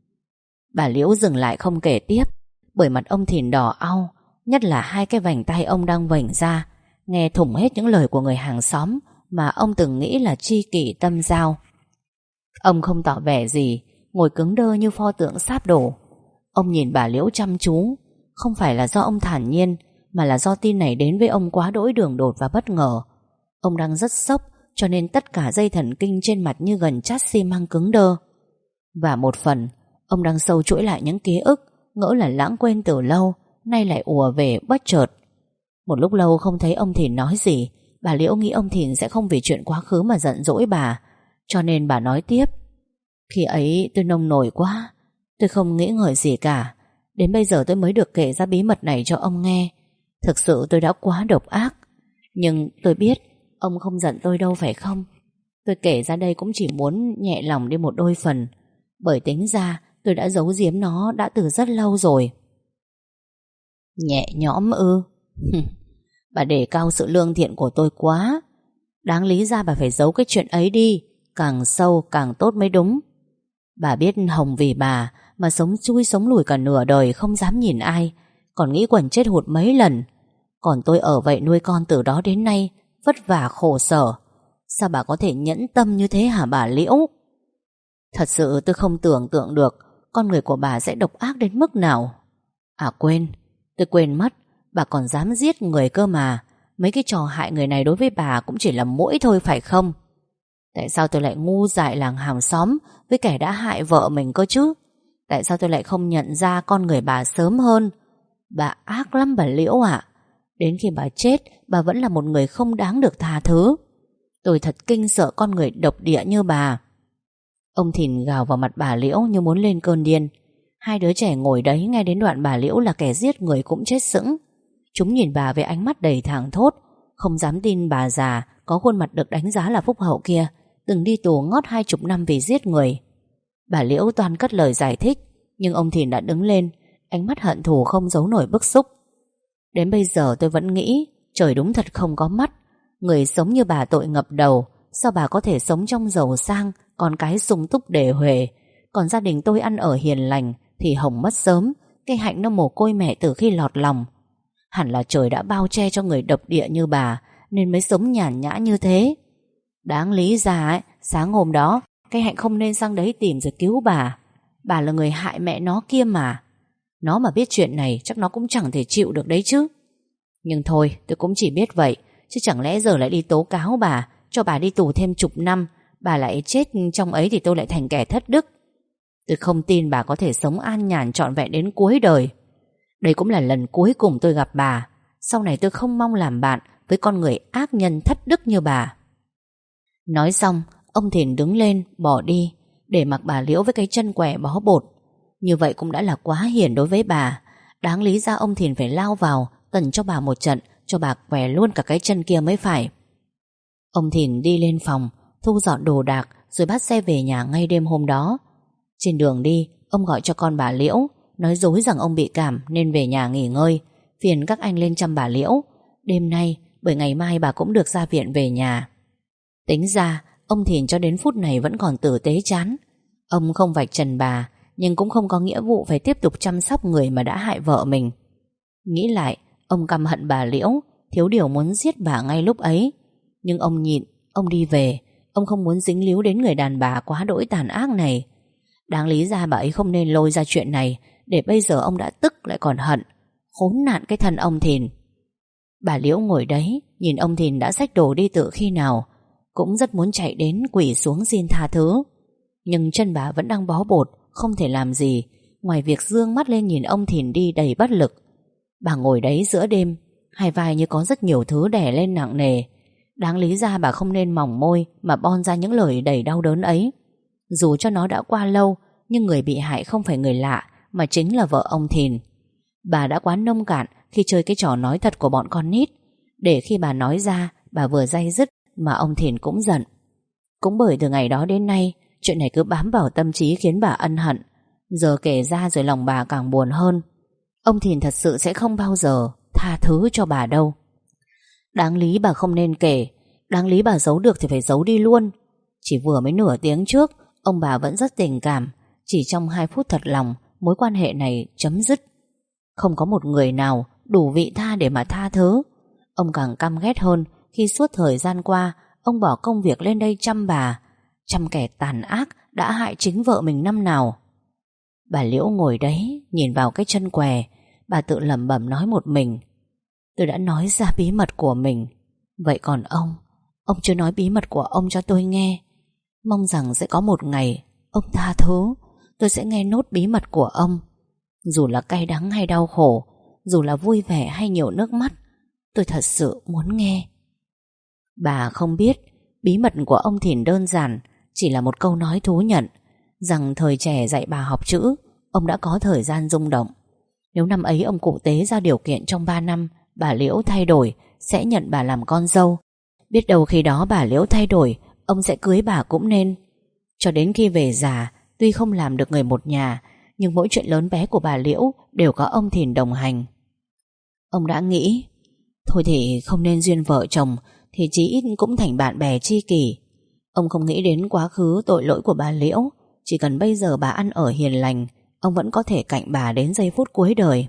Bà Liễu dừng lại không kể tiếp, bởi mặt ông Thìn đỏ au, nhất là hai cái vành tay ông đang vểnh ra, nghe thủng hết những lời của người hàng xóm mà ông từng nghĩ là tri kỷ tâm giao. Ông không tỏ vẻ gì, ngồi cứng đơ như pho tượng sáp đổ. Ông nhìn bà Liễu chăm chú. Không phải là do ông thản nhiên, mà là do tin này đến với ông quá đỗi đường đột và bất ngờ. Ông đang rất sốc, cho nên tất cả dây thần kinh trên mặt như gần chát xi măng cứng đơ. Và một phần, ông đang sâu chuỗi lại những ký ức ngỡ là lãng quên từ lâu, nay lại ùa về bất chợt. Một lúc lâu không thấy ông Thìn nói gì, bà Liễu nghĩ ông Thìn sẽ không vì chuyện quá khứ mà giận dỗi bà, cho nên bà nói tiếp. Khi ấy tôi nông nổi quá, tôi không nghĩ ngợi gì cả. Đến bây giờ tôi mới được kể ra bí mật này cho ông nghe. Thực sự tôi đã quá độc ác. Nhưng tôi biết ông không giận tôi đâu phải không? Tôi kể ra đây cũng chỉ muốn nhẹ lòng đi một đôi phần, bởi tính ra tôi đã giấu giếm nó đã từ rất lâu rồi. Nhẹ nhõm ư? Bà đề cao sự lương thiện của tôi quá. Đáng lý ra bà phải giấu cái chuyện ấy đi, càng sâu càng tốt mới đúng. Bà biết Hồng vì bà mà sống chui sống lùi cả nửa đời, không dám nhìn ai, còn nghĩ quẩn chết hụt mấy lần. Còn tôi ở vậy nuôi con từ đó đến nay, vất vả khổ sở. Sao bà có thể nhẫn tâm như thế hả bà Liễu? Thật sự tôi không tưởng tượng được con người của bà sẽ độc ác đến mức nào. À quên, tôi quên mất, bà còn dám giết người cơ mà. Mấy cái trò hại người này đối với bà cũng chỉ là mũi thôi phải không? Tại sao tôi lại ngu dại làng hàng xóm với kẻ đã hại vợ mình cơ chứ? Tại Tại sao tôi lại không nhận ra con người bà sớm hơn? Bà ác lắm bà Liễu ạ. Đến khi bà chết, bà vẫn là một người không đáng được tha thứ. Tôi thật kinh sợ con người độc địa như bà. Ông Thìn gào vào mặt bà Liễu như muốn lên cơn điên. Hai đứa trẻ ngồi đấy nghe đến đoạn bà Liễu là kẻ giết người cũng chết sững. Chúng nhìn bà với ánh mắt đầy thảng thốt, không dám tin bà già có khuôn mặt được đánh giá là phúc hậu kia từng đi tù ngót hai chục năm vì giết người. Bà Liễu toan cất lời giải thích, nhưng ông Thìn đã đứng lên, ánh mắt hận thù không giấu nổi bức xúc. Đến bây giờ tôi vẫn nghĩ trời đúng thật không có mắt. Người sống như bà tội ngập đầu. Sao bà có thể sống trong giàu sang, con cái sung túc đề huề, còn gia đình tôi ăn ở hiền lành thì Hồng mất sớm, cây Hạnh nó mồ côi mẹ từ khi lọt lòng. Hẳn là trời đã bao che cho người độc địa như bà nên mới sống nhàn nhã như thế. Đáng lý ra ấy, sáng hôm đó cây Hạnh không nên sang đấy tìm rồi cứu bà. Bà là người hại mẹ nó kia mà. Nó mà biết chuyện này chắc nó cũng chẳng thể chịu được đấy chứ. Nhưng thôi, tôi cũng chỉ biết vậy, chứ chẳng lẽ giờ lại đi tố cáo bà, cho bà đi tù thêm chục năm, bà lại chết trong ấy thì tôi lại thành kẻ thất đức. Tôi không tin bà có thể sống an nhàn trọn vẹn đến cuối đời. Đây cũng là lần cuối cùng tôi gặp bà. Sau này tôi không mong làm bạn với con người ác nhân thất đức như bà. Nói xong, ông Thìn đứng lên bỏ đi, để mặc bà Liễu với cái chân què bó bột. Như vậy cũng đã là quá hiền đối với bà. Đáng lý ra ông Thìn phải lao vào tần cho bà một trận, cho bà què luôn cả cái chân kia mới phải. Ông Thìn đi lên phòng, thu dọn đồ đạc rồi bắt xe về nhà ngay đêm hôm đó. Trên đường đi, ông gọi cho con bà Liễu, nói dối rằng ông bị cảm nên về nhà nghỉ ngơi, phiền các anh lên chăm bà Liễu. Đêm nay, bởi ngày mai bà cũng được ra viện về nhà. Tính ra, ông Thìn cho đến phút này vẫn còn tử tế chán. Ông không vạch trần bà, nhưng cũng không có nghĩa vụ phải tiếp tục chăm sóc người mà đã hại vợ mình. Nghĩ lại, ông căm hận bà Liễu, thiếu điều muốn giết bà ngay lúc ấy. Nhưng ông nhịn, ông đi về. Ông không muốn dính líu đến người đàn bà quá đỗi tàn ác này. Đáng lý ra bà ấy không nên lôi ra chuyện này, để bây giờ ông đã tức lại còn hận. Khốn nạn cái thân ông Thìn. Bà Liễu ngồi đấy, nhìn ông Thìn đã xách đồ đi từ khi nào, cũng rất muốn chạy đến quỳ xuống xin tha thứ. Nhưng chân bà vẫn đang bó bột, không thể làm gì ngoài việc dương mắt lên nhìn ông Thìn đi đầy bất lực. Bà ngồi đấy giữa đêm, hai vai như có rất nhiều thứ đè lên nặng nề. Đáng lý ra bà không nên mỏng môi mà bon ra những lời đầy đau đớn ấy. Dù cho nó đã qua lâu, nhưng người bị hại không phải người lạ, mà chính là vợ ông Thìn. Bà đã quá nông cạn khi chơi cái trò nói thật của bọn con nít, để khi bà nói ra, bà vừa day dứt mà ông Thìn cũng giận. Cũng bởi từ ngày đó đến nay, chuyện này cứ bám vào tâm trí khiến bà ân hận. Giờ kể ra rồi lòng bà càng buồn hơn. Ông Thìn thật sự sẽ không bao giờ tha thứ cho bà đâu. Đáng lý bà không nên kể. Đáng lý bà giấu được thì phải giấu đi luôn. Chỉ vừa mới nửa tiếng trước, ông bà vẫn rất tình cảm. Chỉ trong hai phút thật lòng, mối quan hệ này chấm dứt. Không có một người nào đủ vị tha để mà tha thứ. Ông càng căm ghét hơn khi suốt thời gian qua ông bỏ công việc lên đây chăm bà, chăm kẻ tàn ác đã hại chính vợ mình năm nào. Bà Liễu ngồi đấy, nhìn vào cái chân què. Bà tự lẩm bẩm nói một mình: tôi đã nói ra bí mật của mình. Vậy còn ông, ông chưa nói bí mật của ông cho tôi nghe. Mong rằng sẽ có một ngày ông tha thứ, tôi sẽ nghe nốt bí mật của ông. Dù là cay đắng hay đau khổ, dù là vui vẻ hay nhiều nước mắt, tôi thật sự muốn nghe. Bà không biết bí mật của ông Thìn đơn giản chỉ là một câu nói thú nhận rằng thời trẻ dạy bà học chữ, ông đã có thời gian rung động. Nếu năm ấy ông cụ tế ra điều kiện trong ba năm bà Liễu thay đổi, sẽ nhận bà làm con dâu. Biết đâu khi đó bà Liễu thay đổi, ông sẽ cưới bà cũng nên. Cho đến khi về già, tuy không làm được người một nhà, nhưng mỗi chuyện lớn bé của bà Liễu đều có ông Thìn đồng hành. Ông đã nghĩ, thôi thì không nên duyên vợ chồng, thì chí ít cũng thành bạn bè tri kỷ. Ông không nghĩ đến quá khứ tội lỗi của bà Liễu. Chỉ cần bây giờ bà ăn ở hiền lành, ông vẫn có thể cạnh bà đến giây phút cuối đời.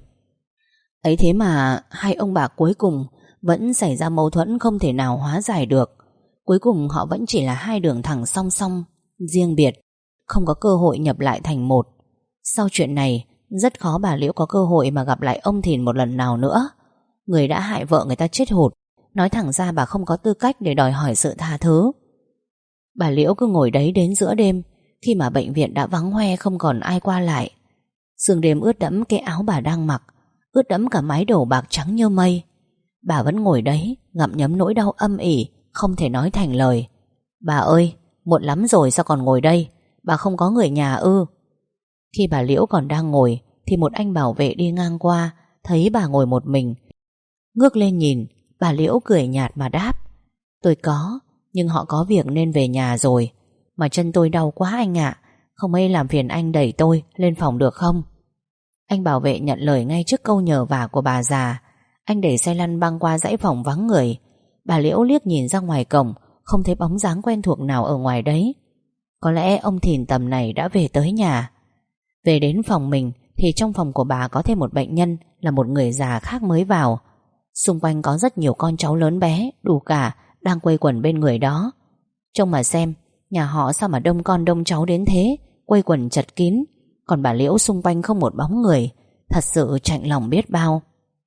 Ấy thế mà hai ông bà cuối cùng vẫn xảy ra mâu thuẫn không thể nào hóa giải được. Cuối cùng họ vẫn chỉ là hai đường thẳng song song, riêng biệt, không có cơ hội nhập lại thành một. Sau chuyện này, rất khó bà Liễu có cơ hội mà gặp lại ông Thìn một lần nào nữa. Người đã hại vợ người ta chết hụt, nói thẳng ra bà không có tư cách để đòi hỏi sự tha thứ. Bà Liễu cứ ngồi đấy đến giữa đêm, khi mà bệnh viện đã vắng hoe không còn ai qua lại. Sương đêm ướt đẫm cái áo bà đang mặc, ướt đẫm cả mái đầu bạc trắng như mây. Bà vẫn ngồi đấy, gặm nhấm nỗi đau âm ỉ, không thể nói thành lời. Bà ơi, muộn lắm rồi sao còn ngồi đây? Bà không có người nhà ư? Khi bà Liễu còn đang ngồi thì một anh bảo vệ đi ngang qua, thấy bà ngồi một mình, ngước lên nhìn. Bà Liễu cười nhạt mà đáp: Tôi có, nhưng họ có việc nên về nhà rồi. Mà chân tôi đau quá anh ạ, không hay làm phiền anh đẩy tôi lên phòng được không? Anh bảo vệ nhận lời ngay trước câu nhờ vả của bà già. Anh để xe lăn băng qua dãy phòng vắng người. Bà Liễu liếc nhìn ra ngoài cổng, không thấy bóng dáng quen thuộc nào ở ngoài đấy. Có lẽ ông Thìn tầm này đã về tới nhà. Về đến phòng mình thì trong phòng của bà có thêm một bệnh nhân, là một người già khác mới vào. Xung quanh có rất nhiều con cháu lớn bé, đủ cả, đang quây quần bên người đó. Trông mà xem, nhà họ sao mà đông con đông cháu đến thế, quây quần chật kín. Còn bà Liễu xung quanh không một bóng người, thật sự chạnh lòng biết bao.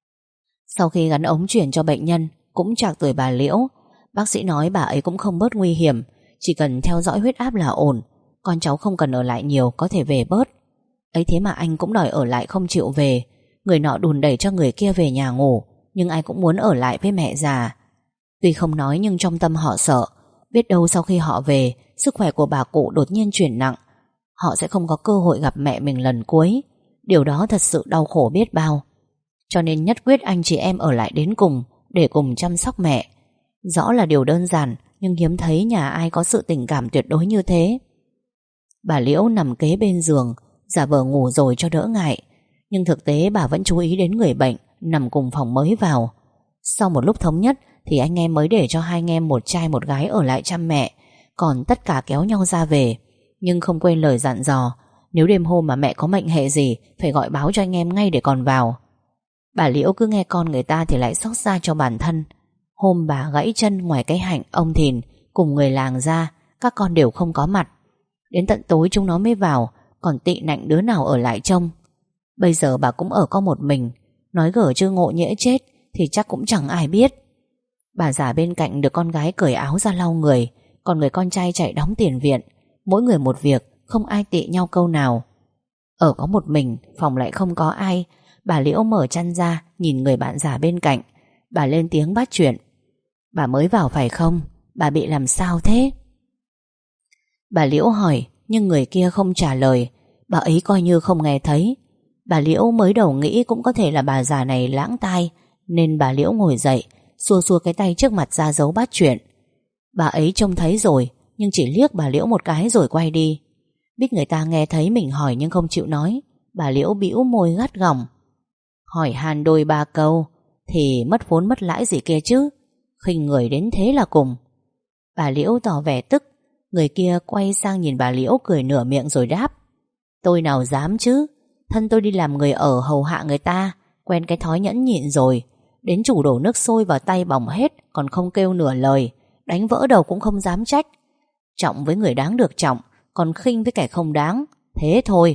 Sau khi gắn ống truyền cho bệnh nhân, cũng trạc tuổi bà Liễu, bác sĩ nói bà ấy cũng không bớt nguy hiểm, chỉ cần theo dõi huyết áp là ổn. Con cháu không cần ở lại nhiều, có thể về bớt. Ấy thế mà anh cũng đòi ở lại không chịu về. Người nọ đùn đẩy cho người kia về nhà ngủ, nhưng ai cũng muốn ở lại với mẹ già. Tuy không nói nhưng trong tâm họ sợ, biết đâu sau khi họ về, sức khỏe của bà cụ đột nhiên chuyển nặng, họ sẽ không có cơ hội gặp mẹ mình lần cuối. Điều đó thật sự đau khổ biết bao. Cho nên nhất quyết anh chị em ở lại đến cùng, để cùng chăm sóc mẹ. Rõ là điều đơn giản, nhưng hiếm thấy nhà ai có sự tình cảm tuyệt đối như thế. Bà Liễu nằm kế bên giường, giả vờ ngủ rồi cho đỡ ngại, nhưng thực tế bà vẫn chú ý đến người bệnh nằm cùng phòng mới vào. Sau một lúc thống nhất thì anh em mới để cho hai anh em một trai một gái ở lại chăm mẹ, còn tất cả kéo nhau ra về. Nhưng không quên lời dặn dò, nếu đêm hôm mà mẹ có mệnh hệ gì phải gọi báo cho anh em ngay để còn vào. Bà Liễu cứ nghe con người ta thì lại xót xa cho bản thân. Hôm bà gãy chân, ngoài cái Hạnh, ông Thìn cùng người làng ra, các con đều không có mặt. Đến tận tối chúng nó mới vào, còn tị nạnh đứa nào ở lại trông. Bây giờ bà cũng ở có một mình, nói gở chưa ngộ nhẽ chết thì chắc cũng chẳng ai biết. Bà già bên cạnh được con gái cởi áo ra lau người, còn người con trai chạy đóng tiền viện. Mỗi người một việc, không ai tị nhau câu nào. Ở có một mình, phòng lại không có ai. Bà Liễu mở chăn ra, nhìn người bạn già bên cạnh. Bà lên tiếng bắt chuyện: Bà mới vào phải không? Bà bị làm sao thế? Bà Liễu hỏi, nhưng người kia không trả lời. Bà ấy coi như không nghe thấy. Bà Liễu mới đầu nghĩ cũng có thể là bà già này lãng tai, nên bà Liễu ngồi dậy, xua xua cái tay trước mặt ra dấu bắt chuyện. Bà ấy trông thấy rồi, nhưng chỉ liếc bà Liễu một cái rồi quay đi. Biết người ta nghe thấy mình hỏi nhưng không chịu nói, bà Liễu bĩu môi gắt gỏng: Hỏi han đôi ba câu thì mất vốn mất lãi gì kia chứ, khinh người đến thế là cùng. Bà Liễu tỏ vẻ tức. Người kia quay sang nhìn bà Liễu cười nửa miệng rồi đáp: Tôi nào dám chứ, thân tôi đi làm người ở hầu hạ người ta, quen cái thói nhẫn nhịn rồi. Đến chủ đổ nước sôi vào tay bỏng hết, còn không kêu nửa lời, đánh vỡ đầu cũng không dám trách. Trọng với người đáng được trọng, còn khinh với kẻ không đáng, thế thôi.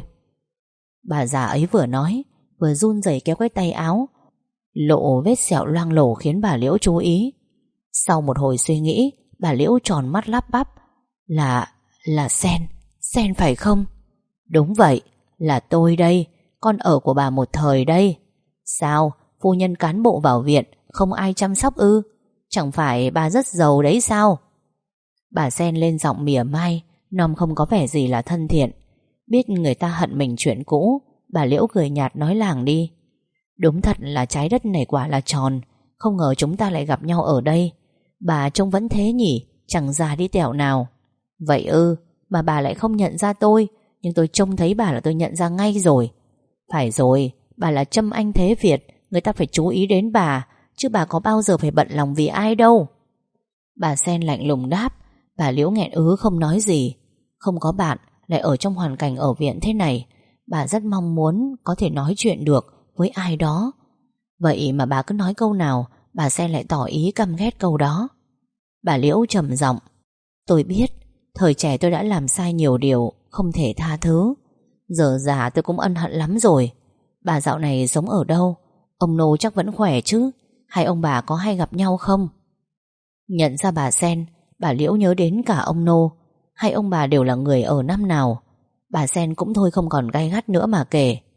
Bà già ấy vừa nói, vừa run rẩy kéo cái tay áo, lộ vết sẹo loang lổ khiến bà Liễu chú ý. Sau một hồi suy nghĩ, bà Liễu tròn mắt lắp bắp: Là, là Sen, Sen phải không? Đúng vậy, là tôi đây, con ở của bà một thời đây. Sao, phu nhân cán bộ vào viện, không ai chăm sóc ư? Chẳng phải bà rất giàu đấy sao? Bà Sen lên giọng mỉa mai, nòm không có vẻ gì là thân thiện. Biết người ta hận mình chuyện cũ, bà Liễu cười nhạt nói làng đi: Đúng thật là trái đất này quả là tròn, không ngờ chúng ta lại gặp nhau ở đây. Bà trông vẫn thế nhỉ, chẳng già đi tẹo nào. Vậy ư, mà bà lại không nhận ra tôi, nhưng tôi trông thấy bà là tôi nhận ra ngay rồi. Phải rồi, bà là Trâm Anh Thế Việt, người ta phải chú ý đến bà, chứ bà có bao giờ phải bận lòng vì ai đâu. Bà Sen lạnh lùng đáp. Bà Liễu nghẹn ứ không nói gì. Không có bạn, lại ở trong hoàn cảnh ở viện thế này, bà rất mong muốn có thể nói chuyện được với ai đó. Vậy mà bà cứ nói câu nào, bà Sen lại tỏ ý căm ghét câu đó. Bà Liễu trầm giọng: Tôi biết, thời trẻ tôi đã làm sai nhiều điều không thể tha thứ. Giờ già tôi cũng ân hận lắm rồi. Bà dạo này sống ở đâu? Ông Nô chắc vẫn khỏe chứ? Hai ông bà có hay gặp nhau không? Nhận ra bà Sen, bà Liễu nhớ đến cả ông Nô. Hai ông bà đều là người ở năm nào. Bà Sen cũng thôi không còn gay gắt nữa mà kể.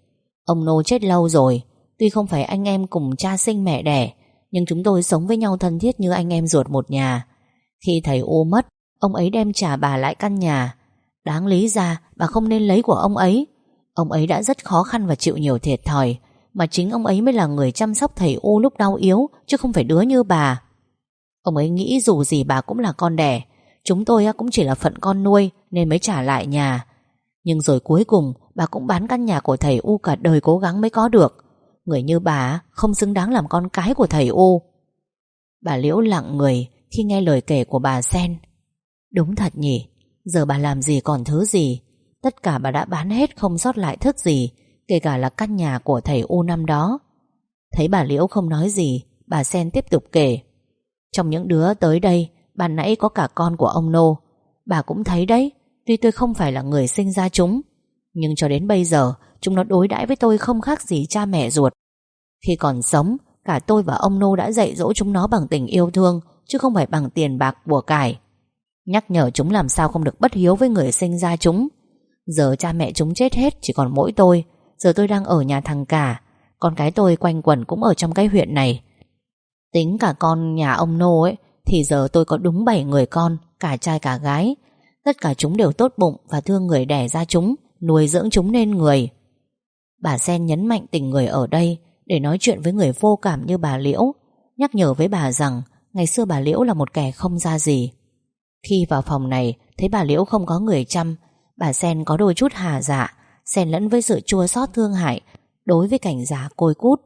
Ông Nô chết lâu rồi. Tuy không phải anh em cùng cha sinh mẹ đẻ, nhưng chúng tôi sống với nhau thân thiết như anh em ruột một nhà. Khi thầy U mất, ông ấy đem trả bà lại căn nhà. Đáng lý ra bà không nên lấy của ông ấy. Ông ấy đã rất khó khăn và chịu nhiều thiệt thòi, mà chính ông ấy mới là người chăm sóc thầy U lúc đau yếu, chứ không phải đứa như bà. Ông ấy nghĩ dù gì bà cũng là con đẻ, chúng tôi cũng chỉ là phận con nuôi nên mới trả lại nhà. Nhưng rồi cuối cùng bà cũng bán căn nhà của thầy U cả đời cố gắng mới có được. Người như bà không xứng đáng làm con cái của thầy U. Bà Liễu lặng người khi nghe lời kể của bà Sen. Đúng thật nhỉ, giờ bà làm gì còn thứ gì. Tất cả bà đã bán hết không sót lại thức gì, kể cả là căn nhà của thầy U năm đó. Thấy bà Liễu không nói gì, bà Sen tiếp tục kể. Trong những đứa tới đây, ban nãy có cả con của ông Nô. Bà cũng thấy đấy, tuy tôi không phải là người sinh ra chúng, nhưng cho đến bây giờ chúng nó đối đãi với tôi không khác gì cha mẹ ruột. Khi còn sống, cả tôi và ông Nô đã dạy dỗ chúng nó bằng tình yêu thương, chứ không phải bằng tiền bạc của cải. Nhắc nhở chúng làm sao không được bất hiếu với người sinh ra chúng. Giờ cha mẹ chúng chết hết, chỉ còn mỗi tôi. Giờ tôi đang ở nhà thằng Cả. Con cái tôi quanh quẩn cũng ở trong cái huyện này. Tính cả con nhà ông Nô ấy, thì giờ tôi có đúng bảy người con, cả trai cả gái. Tất cả chúng đều tốt bụng và thương người đẻ ra chúng, nuôi dưỡng chúng nên người. Bà Sen nhấn mạnh tình người ở đây để nói chuyện với người vô cảm như bà Liễu, nhắc nhở với bà rằng ngày xưa bà Liễu là một kẻ không ra gì. Khi vào phòng này thấy bà Liễu không có người chăm, bà Sen có đôi chút hà dạ, xen lẫn với sự chua xót thương hại đối với cảnh già côi cút.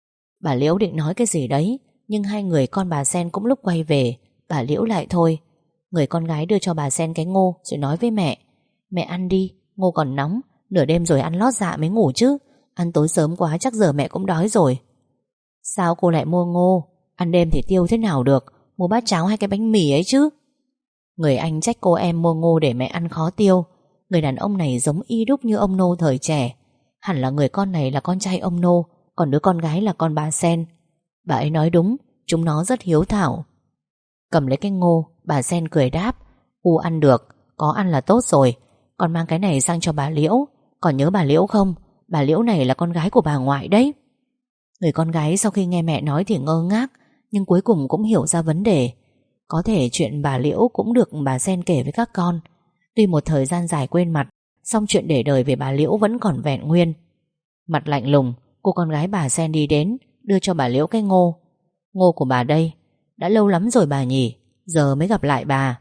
Bà Liễu định nói cái gì đấy, nhưng hai người con bà Sen cũng lúc quay về, bà Liễu lại thôi. Người con gái đưa cho bà Sen cái ngô rồi nói với mẹ: Mẹ ăn đi, ngô còn nóng, nửa đêm rồi ăn lót dạ mới ngủ chứ. Ăn tối sớm quá chắc giờ mẹ cũng đói rồi. Sao cô lại mua ngô? Ăn đêm thì tiêu thế nào được, mua bát cháo hay cái bánh mì ấy chứ. Người anh trách cô em mua ngô để mẹ ăn khó tiêu. Người đàn ông này giống y đúc như ông Nô thời trẻ. Hẳn là người con này là con trai ông Nô, còn đứa con gái là con bà Sen. Bà ấy nói đúng, chúng nó rất hiếu thảo. Cầm lấy cái ngô, bà Sen cười đáp: U ăn được, có ăn là tốt rồi. Con mang cái này sang cho bà Liễu. Còn nhớ bà Liễu không? Bà Liễu này là con gái của bà ngoại đấy. Người con gái sau khi nghe mẹ nói thì ngơ ngác, nhưng cuối cùng cũng hiểu ra vấn đề. Có thể chuyện bà Liễu cũng được bà Sen kể với các con. Tuy một thời gian dài quên mặt, song chuyện để đời về bà Liễu vẫn còn vẹn nguyên. Mặt lạnh lùng, cô con gái bà Sen đi đến, đưa cho bà Liễu cái ngô. Ngô của bà đây. Đã lâu lắm rồi bà nhỉ, giờ mới gặp lại bà.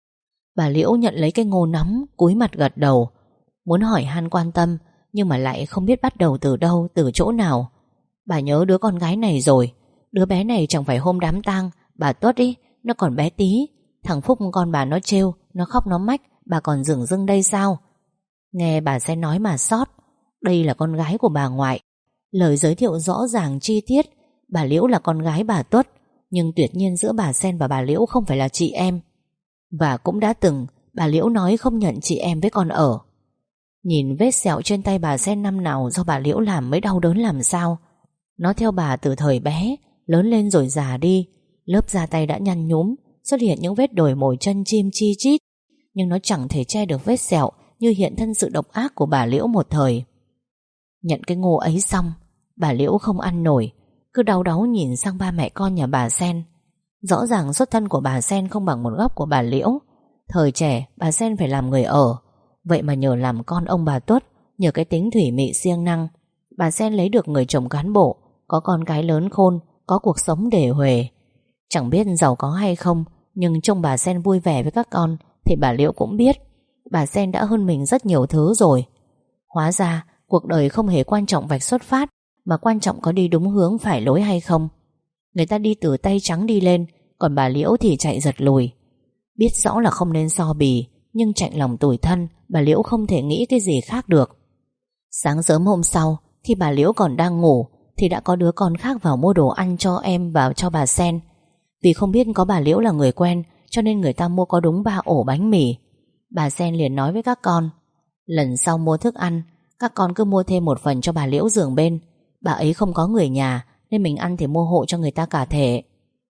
Bà Liễu nhận lấy cái ngô nóng, cúi mặt gật đầu, muốn hỏi han quan tâm, nhưng mà lại không biết bắt đầu từ đâu, từ chỗ nào. Bà nhớ đứa con gái này rồi. Đứa bé này chẳng phải hôm đám tang bà Tuất ý, nó còn bé tí. Thằng Phúc con bà nó trêu, nó khóc nó mách, bà còn dửng dưng đây sao? Nghe bà sẽ nói mà xót. Đây là con gái của bà ngoại. Lời giới thiệu rõ ràng chi tiết. Bà Liễu là con gái bà Tuất, nhưng tuyệt nhiên giữa bà Sen và bà Liễu không phải là chị em. Và cũng đã từng bà Liễu nói không nhận chị em với con ở. Nhìn vết sẹo trên tay bà Sen năm nào do bà Liễu làm mới đau đớn làm sao. Nó theo bà từ thời bé, lớn lên rồi già đi. Lớp da tay đã nhăn nhúm, xuất hiện những vết đồi mồi chân chim chi chít, nhưng nó chẳng thể che được vết sẹo như hiện thân sự độc ác của bà Liễu một thời. Nhận cái ngô ấy xong, bà Liễu không ăn nổi, cứ đau đáu nhìn sang ba mẹ con nhà bà Sen. Rõ ràng xuất thân của bà Sen không bằng một góc của bà Liễu. Thời trẻ bà Sen phải làm người ở, vậy mà nhờ làm con ông bà Tuất, nhờ cái tính thủy mị siêng năng, bà Sen lấy được người chồng cán bộ, có con cái lớn khôn, có cuộc sống đề huề. Chẳng biết giàu có hay không, nhưng trông bà Sen vui vẻ với các con thì bà Liễu cũng biết bà Sen đã hơn mình rất nhiều thứ rồi. Hóa ra cuộc đời không hề quan trọng vạch xuất phát, mà quan trọng có đi đúng hướng phải lối hay không. Người ta đi từ tay trắng đi lên, còn bà Liễu thì chạy giật lùi. Biết rõ là không nên so bì, nhưng chạnh lòng tủi thân, bà Liễu không thể nghĩ cái gì khác được. Sáng sớm hôm sau, khi bà Liễu còn đang ngủ, thì đã có đứa con khác vào mua đồ ăn cho em và cho bà Sen. Vì không biết có bà Liễu là người quen, cho nên người ta mua có đúng ba ổ bánh mì. Bà Sen liền nói với các con: lần sau mua thức ăn, các con cứ mua thêm một phần cho bà Liễu giường bên. Bà ấy không có người nhà, nên mình ăn thì mua hộ cho người ta cả thể.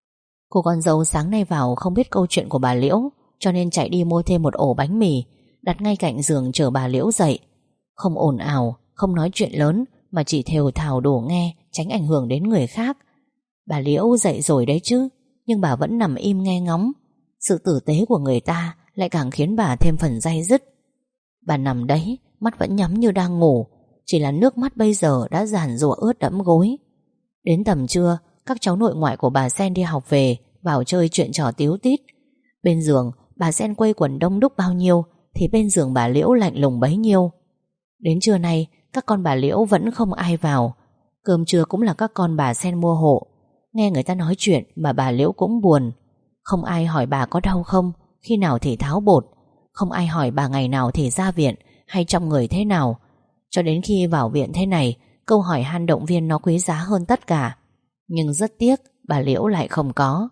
Cô con dâu sáng nay vào không biết câu chuyện của bà Liễu, cho nên chạy đi mua thêm một ổ bánh mì, đặt ngay cạnh giường chờ bà Liễu dậy. Không ồn ào, không nói chuyện lớn, mà chỉ thều thào đổ nghe, tránh ảnh hưởng đến người khác. Bà Liễu dậy rồi đấy chứ, nhưng bà vẫn nằm im nghe ngóng. Sự tử tế của người ta lại càng khiến bà thêm phần day dứt. Bà nằm đấy, mắt vẫn nhắm như đang ngủ, chỉ là nước mắt bây giờ đã giàn giụa ướt đẫm gối. Đến tầm trưa, các cháu nội ngoại của bà Sen đi học về, vào chơi chuyện trò tíu tít. Bên giường, bà Sen quây quần đông đúc bao nhiêu thì bên giường bà Liễu lạnh lùng bấy nhiêu. Đến trưa nay, các con bà Liễu vẫn không ai vào. Cơm trưa cũng là các con bà Sen mua hộ. Nghe người ta nói chuyện mà bà Liễu cũng buồn. Không ai hỏi bà có đau không, khi nào thì tháo bột. Không ai hỏi bà ngày nào thì ra viện, hay trong người thế nào. Cho đến khi vào viện thế này, câu hỏi han động viên nó quý giá hơn tất cả. Nhưng rất tiếc, bà Liễu lại không có.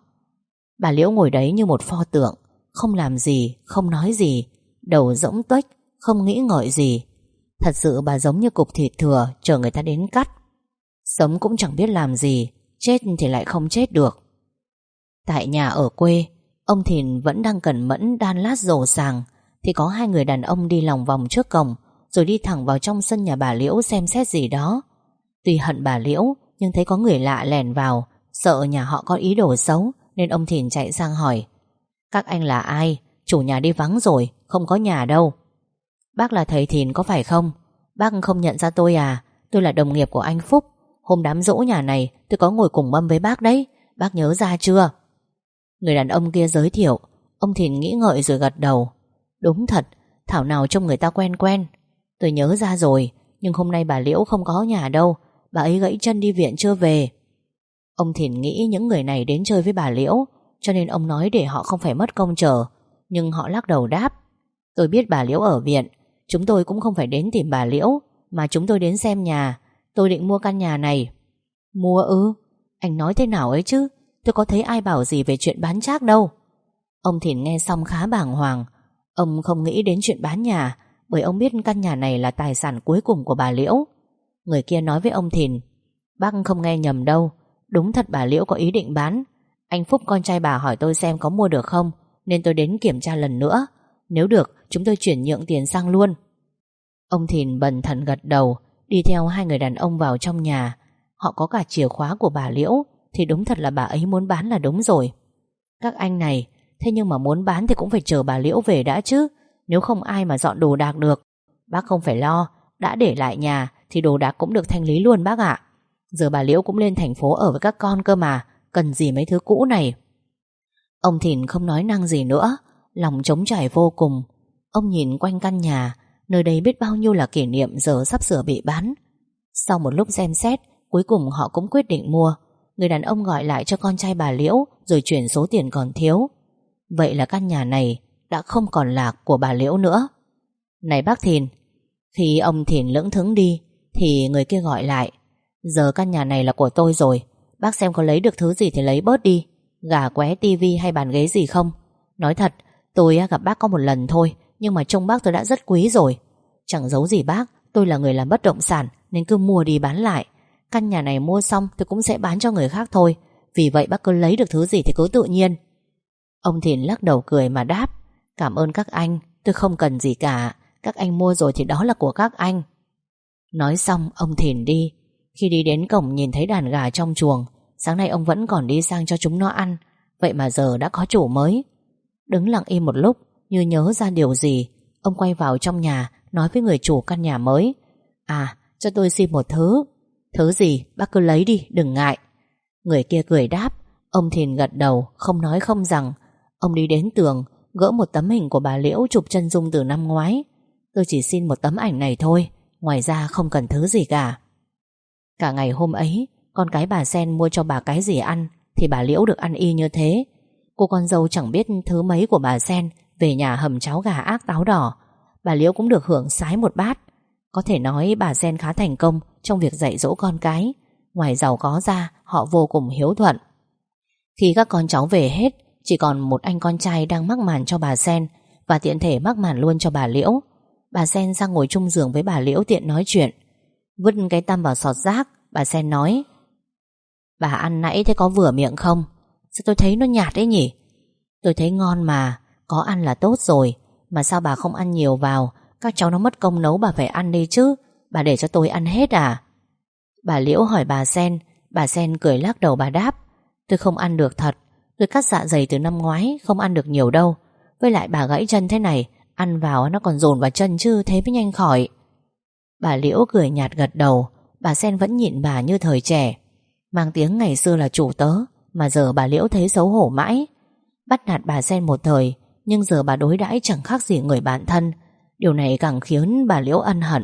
Bà Liễu ngồi đấy như một pho tượng, không làm gì, không nói gì, đầu rỗng tuếch, không nghĩ ngợi gì. Thật sự bà giống như cục thịt thừa chờ người ta đến cắt. Sống cũng chẳng biết làm gì, chết thì lại không chết được. Tại nhà ở quê, ông Thìn vẫn đang cẩn mẫn đan lát rổ sàng, thì có hai người đàn ông đi lòng vòng trước cổng, rồi đi thẳng vào trong sân nhà bà Liễu xem xét gì đó. Tuy hận bà Liễu, nhưng thấy có người lạ lèn vào, sợ nhà họ có ý đồ xấu, nên ông Thìn chạy sang hỏi: "Các anh là ai? Chủ nhà đi vắng rồi, không có nhà đâu." "Bác là thầy Thìn có phải không? Bác không nhận ra tôi à? Tôi là đồng nghiệp của anh Phúc. Hôm đám giỗ nhà này tôi có ngồi cùng mâm với bác đấy. Bác nhớ ra chưa?" Người đàn ông kia giới thiệu. Ông Thìn nghĩ ngợi rồi gật đầu. Đúng thật, thảo nào trông người ta quen quen. Tôi nhớ ra rồi, nhưng hôm nay bà Liễu không có nhà đâu. Bà ấy gãy chân đi viện chưa về. Ông Thìn nghĩ những người này đến chơi với bà Liễu, cho nên ông nói để họ không phải mất công chờ. Nhưng họ lắc đầu đáp: "Tôi biết bà Liễu ở viện. Chúng tôi cũng không phải đến tìm bà Liễu, mà chúng tôi đến xem nhà. Tôi định mua căn nhà này." "Mua ư? Anh nói thế nào ấy chứ? Tôi có thấy ai bảo gì về chuyện bán trác đâu." Ông Thìn nghe xong khá bàng hoàng. Ông không nghĩ đến chuyện bán nhà, bởi ông biết căn nhà này là tài sản cuối cùng của bà Liễu. Người kia nói với ông Thìn: "Bác không nghe nhầm đâu, đúng thật bà Liễu có ý định bán. Anh Phúc con trai bà hỏi tôi xem có mua được không, nên tôi đến kiểm tra lần nữa. Nếu được, chúng tôi chuyển nhượng tiền sang luôn." Ông Thìn bần thần gật đầu, đi theo hai người đàn ông vào trong nhà. Họ có cả chìa khóa của bà Liễu, thì đúng thật là bà ấy muốn bán là đúng rồi. "Các anh này, thế nhưng mà muốn bán thì cũng phải chờ bà Liễu về đã chứ, nếu không ai mà dọn đồ đạc được. Bác không phải lo, đã để lại nhà thì đồ đạc cũng được thanh lý luôn bác ạ. Giờ bà Liễu cũng lên thành phố ở với các con cơ mà, cần gì mấy thứ cũ này." Ông Thìn không nói năng gì nữa, lòng trống trải vô cùng. Ông nhìn quanh căn nhà, nơi đây biết bao nhiêu là kỷ niệm giờ sắp sửa bị bán. Sau một lúc xem xét, cuối cùng họ cũng quyết định mua. Người đàn ông gọi lại cho con trai bà Liễu, rồi chuyển số tiền còn thiếu. Vậy là căn nhà này đã không còn là của bà Liễu nữa. "Này bác Thìn." Khi ông Thìn lững thững đi, thì người kia gọi lại: "Giờ căn nhà này là của tôi rồi. Bác xem có lấy được thứ gì thì lấy bớt đi. Gà qué, tivi hay bàn ghế gì không? Nói thật, tôi gặp bác có một lần thôi, nhưng mà trông bác tôi đã rất quý rồi. Chẳng giấu gì bác, tôi là người làm bất động sản, nên cứ mua đi bán lại. Căn nhà này mua xong tôi cũng sẽ bán cho người khác thôi. Vì vậy bác cứ lấy được thứ gì thì cứ tự nhiên." Ông Thìn lắc đầu cười mà đáp: "Cảm ơn các anh, tôi không cần gì cả. Các anh mua rồi thì đó là của các anh." Nói xong ông Thìn đi. Khi đi đến cổng nhìn thấy đàn gà trong chuồng. Sáng nay ông vẫn còn đi sang cho chúng nó ăn, vậy mà giờ đã có chủ mới. Đứng lặng im một lúc, như nhớ ra điều gì, ông quay vào trong nhà, nói với người chủ căn nhà mới: "À, cho tôi xin một thứ." "Thứ gì? Bác cứ lấy đi, đừng ngại." Người kia cười đáp. Ông Thìn gật đầu, không nói không rằng. Ông đi đến tường, gỡ một tấm hình của bà Liễu chụp chân dung từ năm ngoái. "Tôi chỉ xin một tấm ảnh này thôi, ngoài ra không cần thứ gì cả." Cả ngày hôm ấy, con cái bà Sen mua cho bà cái gì ăn thì bà Liễu được ăn y như thế. Cô con dâu chẳng biết thứ mấy của bà Sen về nhà hầm cháo gà ác táo đỏ, bà Liễu cũng được hưởng sái một bát. Có thể nói bà Sen khá thành công trong việc dạy dỗ con cái. Ngoài giàu có ra, họ vô cùng hiếu thuận. Khi các con cháu về hết, chỉ còn một anh con trai đang mắc màn cho bà Sen, và tiện thể mắc màn luôn cho bà Liễu. Bà Sen sang ngồi chung giường với bà Liễu tiện nói chuyện. Vứt cái tăm vào sọt rác, bà Sen nói: "Bà ăn nãy thế có vừa miệng không? Sao tôi thấy nó nhạt đấy nhỉ?" "Tôi thấy ngon mà, có ăn là tốt rồi. Mà sao bà không ăn nhiều vào? Các cháu nó mất công nấu bà phải ăn đi chứ. Bà để cho tôi ăn hết à?" Bà Liễu hỏi bà Sen. Bà Sen cười lắc đầu bà đáp: Tôi không ăn được thật. Tôi cắt dạ dày từ năm ngoái, không ăn được nhiều đâu. Với lại bà gãy chân thế này, ăn vào nó còn dồn vào chân chứ, thế mới nhanh khỏi. Bà Liễu cười nhạt gật đầu. Bà Sen vẫn nhịn bà như thời trẻ. Mang tiếng ngày xưa là chủ tớ, mà giờ bà Liễu thấy xấu hổ mãi. Bắt nạt bà Sen một thời, nhưng giờ bà đối đãi chẳng khác gì người bạn thân. Điều này càng khiến bà Liễu ân hận.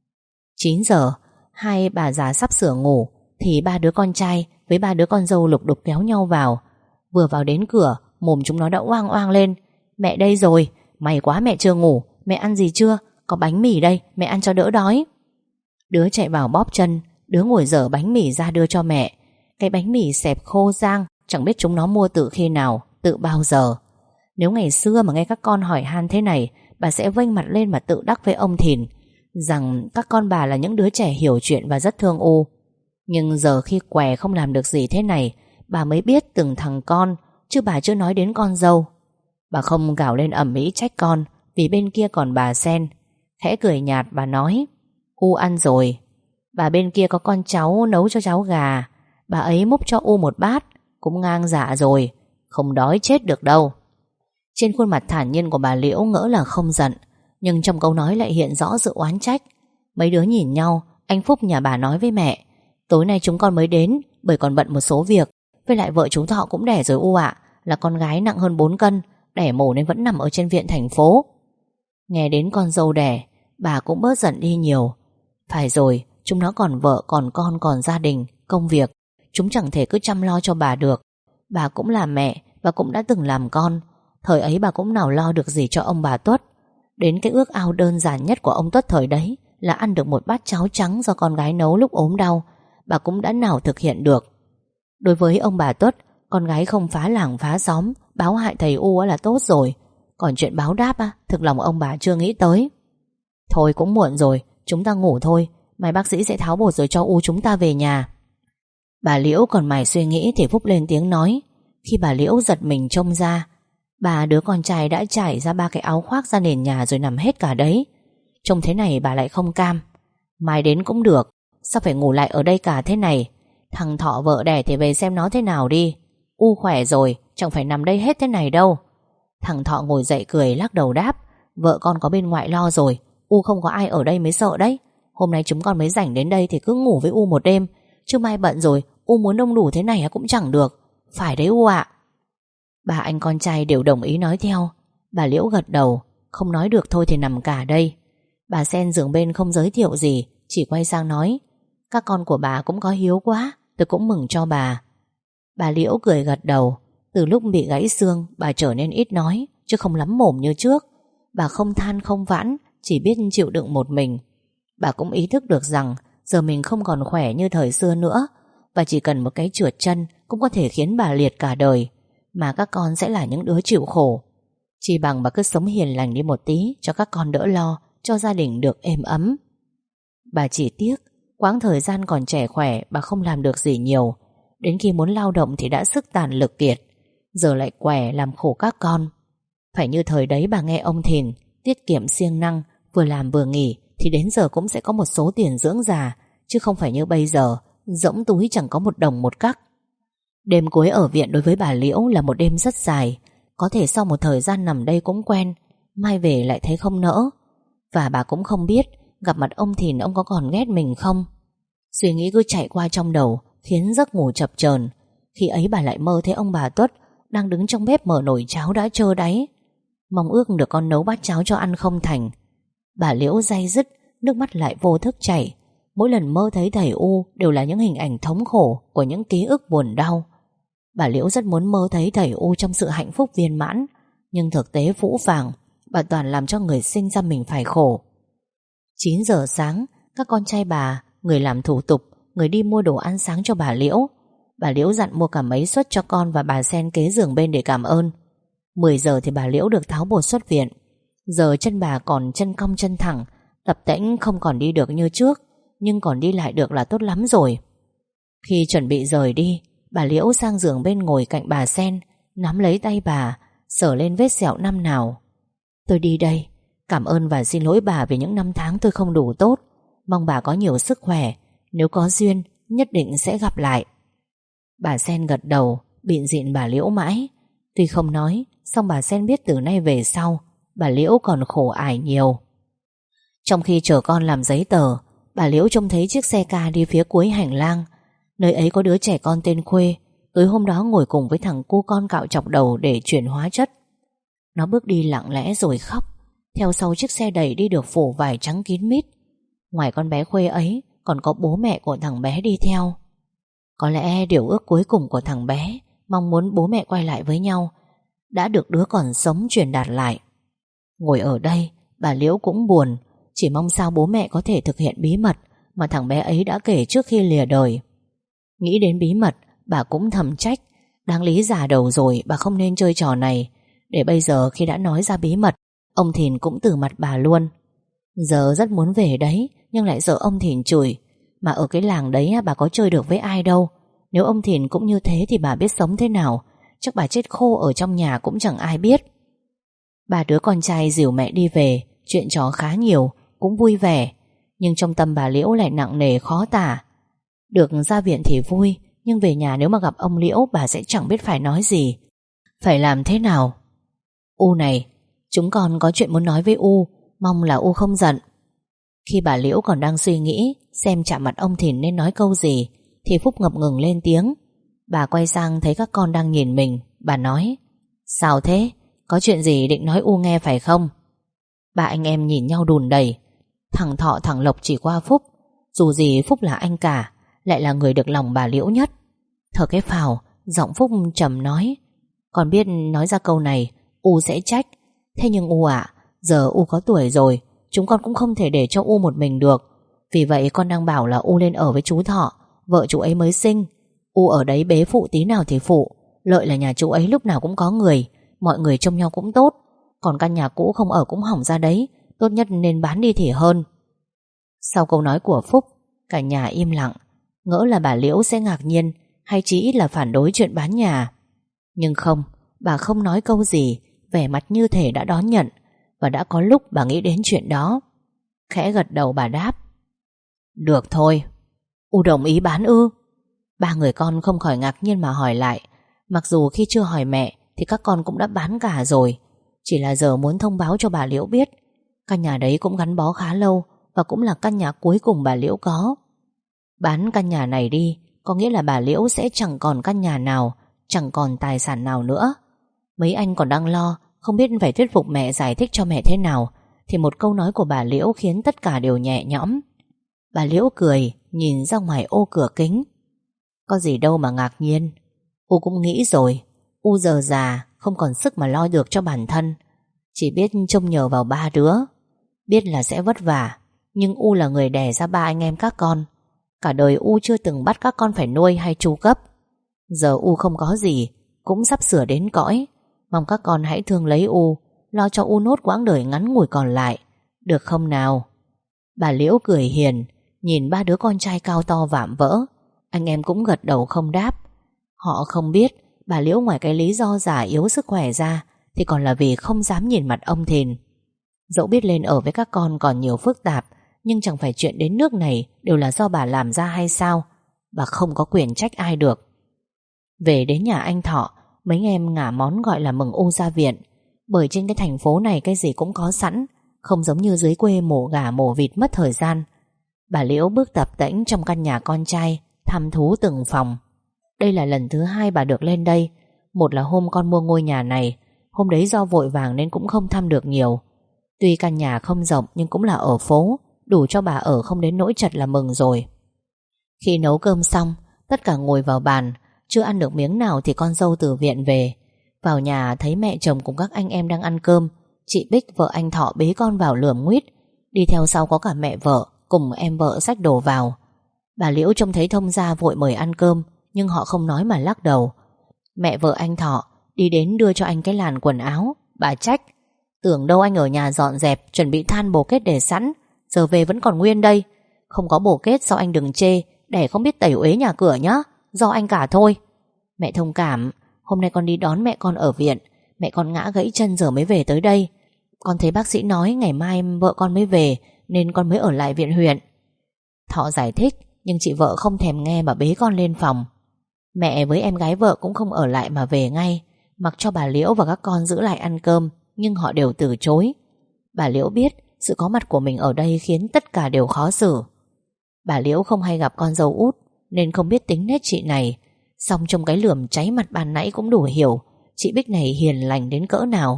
Chín giờ, hai bà già sắp sửa ngủ, thì ba đứa con trai với ba đứa con dâu lục đục kéo nhau vào. Vừa vào đến cửa, mồm chúng nó đã oang oang lên: Mẹ đây rồi, may quá mẹ chưa ngủ. Mẹ ăn gì chưa? Có bánh mì đây, mẹ ăn cho đỡ đói. Đứa chạy vào bóp chân, đứa ngồi dở bánh mì ra đưa cho mẹ. Cái bánh mì xẹp khô rang, chẳng biết chúng nó mua từ khi nào, tự bao giờ. Nếu ngày xưa mà nghe các con hỏi han thế này, bà sẽ vênh mặt lên mà tự đắc với ông Thìn rằng các con bà là những đứa trẻ hiểu chuyện và rất thương U. Nhưng giờ khi què không làm được gì thế này, bà mới biết từng thằng con, chứ bà chưa nói đến con dâu. Bà không gào lên ầm ĩ trách con, vì bên kia còn bà Sen. Khẽ cười nhạt bà nói: U ăn rồi. Bà bên kia có con cháu nấu cho cháu gà, bà ấy múc cho U một bát, cũng ngang dạ rồi, không đói chết được đâu. Trên khuôn mặt thản nhiên của bà Liễu ngỡ là không giận, nhưng trong câu nói lại hiện rõ sự oán trách. Mấy đứa nhìn nhau. Anh Phúc nhà bà nói với mẹ: Tối nay chúng con mới đến bởi còn bận một số việc. Với lại vợ chú Thọ cũng đẻ rồi U ạ, là con gái nặng hơn bốn cân, đẻ mổ nên vẫn nằm ở trên viện thành phố. Nghe đến con dâu đẻ, bà cũng bớt giận đi nhiều. Phải rồi, chúng nó còn vợ, còn con, còn gia đình, công việc. Chúng chẳng thể cứ chăm lo cho bà được. Bà cũng là mẹ và cũng đã từng làm con. Thời ấy bà cũng nào lo được gì cho ông bà Tuất. Đến cái ước ao đơn giản nhất của ông Tuất thời đấy là ăn được một bát cháo trắng do con gái nấu lúc ốm đau, bà cũng đã nào thực hiện được. Đối với ông bà Tuất, con gái không phá làng phá xóm, báo hại thầy U là tốt rồi. Còn chuyện báo đáp á, thực lòng ông bà chưa nghĩ tới. Thôi cũng muộn rồi, chúng ta ngủ thôi. Mai bác sĩ sẽ tháo bột rồi cho U chúng ta về nhà. Bà Liễu còn mải suy nghĩ thì Phúc lên tiếng nói. Khi bà Liễu giật mình trông ra, ba đứa con trai đã trải ra ba cái áo khoác ra nền nhà rồi nằm hết cả đấy. Trông thế này bà lại không cam. Mai đến cũng được, sao phải ngủ lại ở đây cả thế này? Thằng Thọ vợ đẻ thì về xem nó thế nào đi. U khỏe rồi, chẳng phải nằm đây hết thế này đâu. Thằng Thọ ngồi dậy cười lắc đầu đáp: Vợ con có bên ngoại lo rồi, U không có ai ở đây mới sợ đấy. Hôm nay chúng con mới rảnh đến đây thì cứ ngủ với U một đêm, chứ mai bận rồi U muốn đông đủ thế này cũng chẳng được. Phải đấy U ạ. Ba anh con trai đều đồng ý nói theo. Bà Liễu gật đầu. Không nói được thôi thì nằm cả đây. Bà Sen giường bên không giới thiệu gì, chỉ quay sang nói: Các con của bà cũng có hiếu quá, tôi cũng mừng cho bà. Bà Liễu cười gật đầu. Từ lúc bị gãy xương, bà trở nên ít nói, chứ không lắm mồm như trước. Bà không than không vãn, chỉ biết chịu đựng một mình. Bà cũng ý thức được rằng giờ mình không còn khỏe như thời xưa nữa, và chỉ cần một cái trượt chân cũng có thể khiến bà liệt cả đời, mà các con sẽ là những đứa chịu khổ. Chỉ bằng bà cứ sống hiền lành đi một tí, cho các con đỡ lo, cho gia đình được êm ấm. Bà chỉ tiếc quãng thời gian còn trẻ khỏe bà không làm được gì nhiều. Đến khi muốn lao động thì đã sức tàn lực kiệt, giờ lại què làm khổ các con. Phải như thời đấy bà nghe ông Thìn tiết kiệm siêng năng, vừa làm vừa nghỉ, thì đến giờ cũng sẽ có một số tiền dưỡng già, chứ không phải như bây giờ rỗng túi chẳng có một đồng một cắc. Đêm cuối ở viện đối với bà Liễu là một đêm rất dài. Có thể sau một thời gian nằm đây cũng quen, mai về lại thấy không nỡ. Và bà cũng không biết gặp mặt ông Thìn ông có còn ghét mình không. Suy nghĩ cứ chạy qua trong đầu, khiến giấc ngủ chập chờn. Khi ấy bà lại mơ thấy ông bà Tuất đang đứng trong bếp mở nồi cháo đã trơ đáy, mong ước được con nấu bát cháo cho ăn không thành. Bà Liễu day dứt, nước mắt lại vô thức chảy. Mỗi lần mơ thấy thầy U đều là những hình ảnh thống khổ của những ký ức buồn đau. Bà Liễu rất muốn mơ thấy thầy U trong sự hạnh phúc viên mãn, nhưng thực tế phũ phàng, bà toàn làm cho người sinh ra mình phải khổ. Chín giờ sáng, các con trai bà, người làm thủ tục, người đi mua đồ ăn sáng cho bà Liễu. Bà Liễu dặn mua cả mấy suất cho con và bà Sen kế giường bên để cảm ơn. Mười giờ thì bà Liễu được tháo bột xuất viện. Giờ chân bà còn chân cong chân thẳng, tập tễnh không còn đi được như trước, nhưng còn đi lại được là tốt lắm rồi. Khi chuẩn bị rời đi, bà Liễu sang giường bên ngồi cạnh bà Sen, nắm lấy tay bà, sờ lên vết sẹo năm nào. Tôi đi đây, cảm ơn và xin lỗi bà vì những năm tháng tôi không đủ tốt. Mong bà có nhiều sức khỏe, Nếu có duyên nhất định sẽ gặp lại. Bà Sen gật đầu, bịn dịn bà Liễu mãi. Tuy không nói, song bà Sen biết từ nay về sau bà Liễu còn khổ ải nhiều. Trong khi chờ con làm giấy tờ, bà Liễu trông thấy chiếc xe ca đi phía cuối hành lang. Nơi ấy có đứa trẻ con tên Khuê, tối hôm đó ngồi cùng với thằng cu con cạo chọc đầu để chuyển hóa chất. Nó bước đi lặng lẽ rồi khóc, theo sau chiếc xe đẩy đi được phủ vải trắng kín mít. Ngoài con bé Khuê ấy còn có bố mẹ của thằng bé đi theo. Có lẽ điều ước cuối cùng của thằng bé, mong muốn bố mẹ quay lại với nhau, đã được đứa còn sống truyền đạt lại. Ngồi ở đây, bà Liễu cũng buồn, chỉ mong sao bố mẹ có thể thực hiện bí mật mà thằng bé ấy đã kể trước khi lìa đời. Nghĩ đến bí mật, bà cũng thầm trách, đáng lý già đầu rồi bà không nên chơi trò này, để bây giờ khi đã nói ra bí mật, ông Thìn cũng từ mặt bà luôn. Giờ rất muốn về đấy, nhưng lại sợ ông Thìn chửi. Mà ở cái làng đấy bà có chơi được với ai đâu. Nếu ông Thìn cũng như thế thì bà biết sống thế nào. Chắc bà chết khô ở trong nhà cũng chẳng ai biết. Ba đứa con trai dìu mẹ đi về, chuyện trò khá nhiều, cũng vui vẻ. Nhưng trong tâm bà Liễu lại nặng nề khó tả. Được ra viện thì vui, nhưng về nhà nếu mà gặp ông Liễu, bà sẽ chẳng biết phải nói gì, phải làm thế nào. U này, chúng con có chuyện muốn nói với U, mong là U không giận. Khi bà Liễu còn đang suy nghĩ xem chạm mặt ông Thìn nên nói câu gì, thì Phúc ngập ngừng lên tiếng. Bà quay sang thấy các con đang nhìn mình. Bà nói: Sao thế? Có chuyện gì định nói U nghe phải không? Ba anh em nhìn nhau đùn đẩy. Thằng Thọ thằng Lộc chỉ qua Phúc. Dù gì Phúc là anh cả, lại là người được lòng bà Liễu nhất. Thở cái phào, giọng Phúc trầm nói: Con biết nói ra câu này U sẽ trách. Thế nhưng U ạ, giờ U có tuổi rồi, chúng con cũng không thể để cho U một mình được. Vì vậy con đang bảo là U lên ở với chú Thọ, vợ chú ấy mới sinh. U ở đấy bế phụ tí nào thì phụ. Lợi là nhà chú ấy lúc nào cũng có người, mọi người trông nhau cũng tốt. Còn căn nhà cũ không ở cũng hỏng ra đấy, tốt nhất nên bán đi thì hơn. Sau câu nói của Phúc, cả nhà im lặng, ngỡ là bà Liễu sẽ ngạc nhiên, hay chỉ ít là phản đối chuyện bán nhà. Nhưng không, bà không nói câu gì, vẻ mặt như thể đã đón nhận. Và đã có lúc bà nghĩ đến chuyện đó. Khẽ gật đầu bà đáp: Được thôi. U đồng ý bán ư? Ba người con không khỏi ngạc nhiên mà hỏi lại. Mặc dù khi chưa hỏi mẹ thì các con cũng đã bán cả rồi, chỉ là giờ muốn thông báo cho bà Liễu biết. Căn nhà đấy cũng gắn bó khá lâu, và cũng là căn nhà cuối cùng bà Liễu có. Bán căn nhà này đi có nghĩa là bà Liễu sẽ chẳng còn căn nhà nào, chẳng còn tài sản nào nữa. Mấy anh còn đang lo không biết phải thuyết phục mẹ giải thích cho mẹ thế nào, thì một câu nói của bà Liễu khiến tất cả đều nhẹ nhõm. Bà Liễu cười, nhìn ra ngoài ô cửa kính. Có gì đâu mà ngạc nhiên. U cũng nghĩ rồi, U giờ già, không còn sức mà lo được cho bản thân, chỉ biết trông nhờ vào ba đứa. Biết là sẽ vất vả, nhưng U là người đẻ ra ba anh em các con. Cả đời U chưa từng bắt các con phải nuôi hay chu cấp. Giờ U không có gì, cũng sắp sửa đến cõi. Mong các con hãy thương lấy U, lo cho U nốt quãng đời ngắn ngủi còn lại, được không nào? Bà Liễu cười hiền, nhìn ba đứa con trai cao to vạm vỡ. Anh em cũng gật đầu không đáp. Họ không biết bà Liễu ngoài cái lý do già yếu sức khỏe ra thì còn là vì không dám nhìn mặt ông Thìn. Dẫu biết lên ở với các con còn nhiều phức tạp, nhưng chẳng phải chuyện đến nước này đều là do bà làm ra hay sao? Bà không có quyền trách ai được. Về đến nhà anh Thọ, mấy em ngả món gọi là mừng U ra viện. Bởi trên cái thành phố này cái gì cũng có sẵn, không giống như dưới quê mổ gà mổ vịt mất thời gian. Bà Liễu bước tập tễnh trong căn nhà con trai, thăm thú từng phòng. Đây là lần thứ hai bà được lên đây. Một là hôm con mua ngôi nhà này, hôm đấy do vội vàng nên cũng không thăm được nhiều. Tuy căn nhà không rộng nhưng cũng là ở phố, đủ cho bà ở không đến nỗi chật là mừng rồi. Khi nấu cơm xong, tất cả ngồi vào bàn. Chưa ăn được miếng nào thì con dâu từ viện về. Vào nhà thấy mẹ chồng cùng các anh em đang ăn cơm. Chị Bích vợ anh Thọ bế con vào lườm nguýt. Đi theo sau có cả mẹ vợ cùng em vợ xách đồ vào. Bà Liễu trông thấy thông gia vội mời ăn cơm, nhưng họ không nói mà lắc đầu. Mẹ vợ anh Thọ đi đến đưa cho anh cái làn quần áo. Bà trách: Tưởng đâu anh ở nhà dọn dẹp, chuẩn bị than bồ kết để sẵn, giờ về vẫn còn nguyên đây. Không có bồ kết sao anh đừng chê, để không biết tẩy uế nhà cửa nhá. Do anh cả thôi. Mẹ thông cảm, hôm nay con đi đón mẹ con ở viện. Mẹ con ngã gãy chân giờ mới về tới đây. Con thấy bác sĩ nói ngày mai vợ con mới về, nên con mới ở lại viện huyện. Thọ giải thích: Nhưng chị vợ không thèm nghe mà bế con lên phòng. Mẹ với em gái vợ cũng không ở lại mà về ngay, mặc cho bà Liễu và các con giữ lại ăn cơm, nhưng họ đều từ chối. Bà Liễu biết sự có mặt của mình ở đây khiến tất cả đều khó xử. Bà Liễu không hay gặp con dâu út nên không biết tính nết chị này, song trong cái lườm cháy mặt ban nãy cũng đủ hiểu chị Bích này hiền lành đến cỡ nào.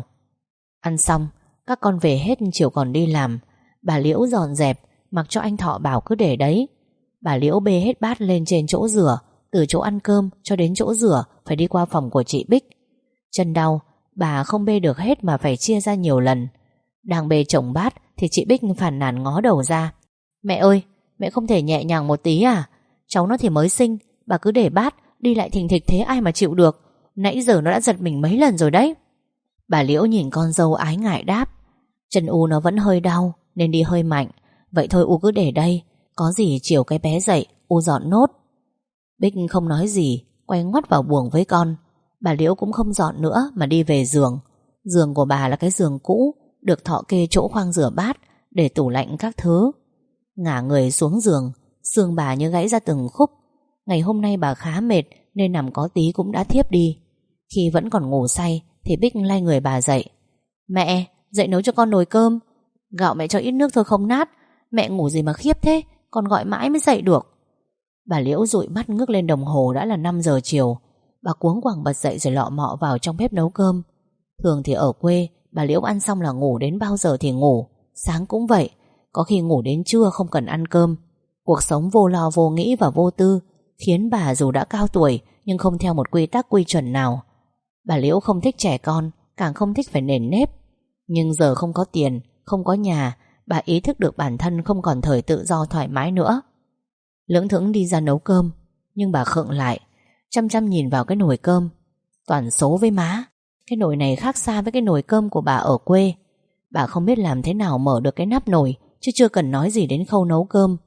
Ăn xong, các con về hết chiều còn đi làm. Bà Liễu dọn dẹp, mặc cho anh Thọ bảo cứ để đấy. Bà Liễu bê hết bát lên trên chỗ rửa, từ chỗ ăn cơm cho đến chỗ rửa phải đi qua phòng của chị Bích. Chân đau, bà không bê được hết mà phải chia ra nhiều lần. Đang bê chồng bát thì chị Bích phàn nàn ngó đầu ra. Mẹ ơi, mẹ không thể nhẹ nhàng một tí à? Cháu nó thì mới sinh, bà cứ để bát đi lại thình thịch thế ai mà chịu được. Nãy giờ nó đã giật mình mấy lần rồi đấy. Bà Liễu nhìn con dâu ái ngại đáp. Chân U nó vẫn hơi đau nên đi hơi mạnh. Vậy thôi U cứ để đây, có gì chiều cái bé dậy U dọn nốt. Bích không nói gì, quay ngoắt vào buồng với con. Bà Liễu cũng không dọn nữa mà đi về giường. Giường của bà là cái giường cũ, được Thọ kê chỗ khoang rửa bát để tủ lạnh các thứ. Ngả người xuống giường, xương bà như gãy ra từng khúc. Ngày hôm nay bà khá mệt nên nằm có tí cũng đã thiếp đi. Khi vẫn còn ngủ say thì Bích lay người bà dậy. Mẹ, dậy nấu cho con nồi cơm. Gạo mẹ cho ít nước thôi không nát. Mẹ ngủ gì mà khiếp thế, con gọi mãi mới dậy được. Bà Liễu dụi mắt ngước lên đồng hồ đã là năm giờ chiều. Bà cuống quàng bật dậy rồi lọ mọ vào trong bếp nấu cơm. Thường thì ở quê bà Liễu ăn xong là ngủ đến bao giờ thì ngủ. Sáng cũng vậy, có khi ngủ đến trưa không cần ăn cơm. Cuộc sống vô lo vô nghĩ và vô tư khiến bà dù đã cao tuổi nhưng không theo một quy tắc quy chuẩn nào. Bà Liễu không thích trẻ con, càng không thích phải nền nếp. Nhưng giờ không có tiền, không có nhà, bà ý thức được bản thân không còn thời tự do thoải mái nữa. Lững thững đi ra nấu cơm, nhưng bà khựng lại, chăm chăm nhìn vào cái nồi cơm. Toàn số với má. Cái nồi này khác xa với cái nồi cơm của bà ở quê. Bà không biết làm thế nào mở được cái nắp nồi, chứ chưa cần nói gì đến khâu nấu cơm.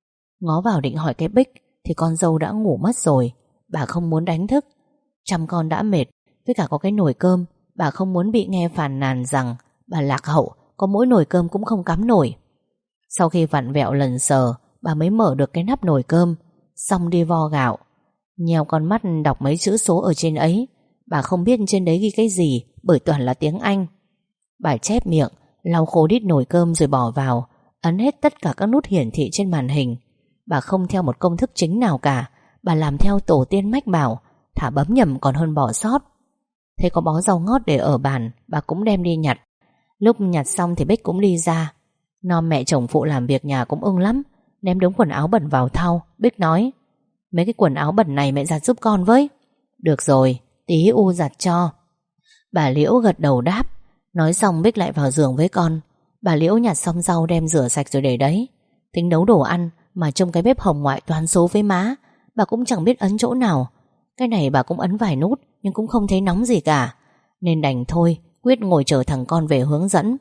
Ngó vào định hỏi cái Bích thì con dâu đã ngủ mất rồi. Bà không muốn đánh thức. Chăm con đã mệt, với cả có cái nồi cơm, bà không muốn bị nghe phàn nàn rằng bà lạc hậu, có mỗi nồi cơm cũng không cắm nổi. Sau khi vặn vẹo lần sờ, bà mới mở được cái nắp nồi cơm, xong đi vo gạo. Nheo con mắt đọc mấy chữ số ở trên ấy. Bà không biết trên đấy ghi cái gì, bởi toàn là tiếng Anh. Bà chép miệng, lau khô đít nồi cơm rồi bỏ vào, ấn hết tất cả các nút hiển thị trên màn hình. Bà không theo một công thức chính nào cả. Bà làm theo tổ tiên mách bảo, thả bấm nhầm còn hơn bỏ sót. Thế có bó rau ngót để ở bàn, bà cũng đem đi nhặt. Lúc nhặt xong thì Bích cũng đi ra. Nom mẹ chồng phụ làm việc nhà cũng ưng lắm. Ném đống quần áo bẩn vào thau. Bích nói, mấy cái quần áo bẩn này mẹ giặt giúp con với. Được rồi, tí U giặt cho. Bà Liễu gật đầu đáp. Nói xong Bích lại vào giường với con. Bà Liễu nhặt xong rau đem rửa sạch rồi để đấy. Tính nấu đồ ăn mà trong cái bếp hồng ngoại toàn số với má. Bà cũng chẳng biết ấn chỗ nào. Cái này bà cũng ấn vài nút nhưng cũng không thấy nóng gì cả, nên đành thôi, quyết ngồi chờ thằng con về hướng dẫn.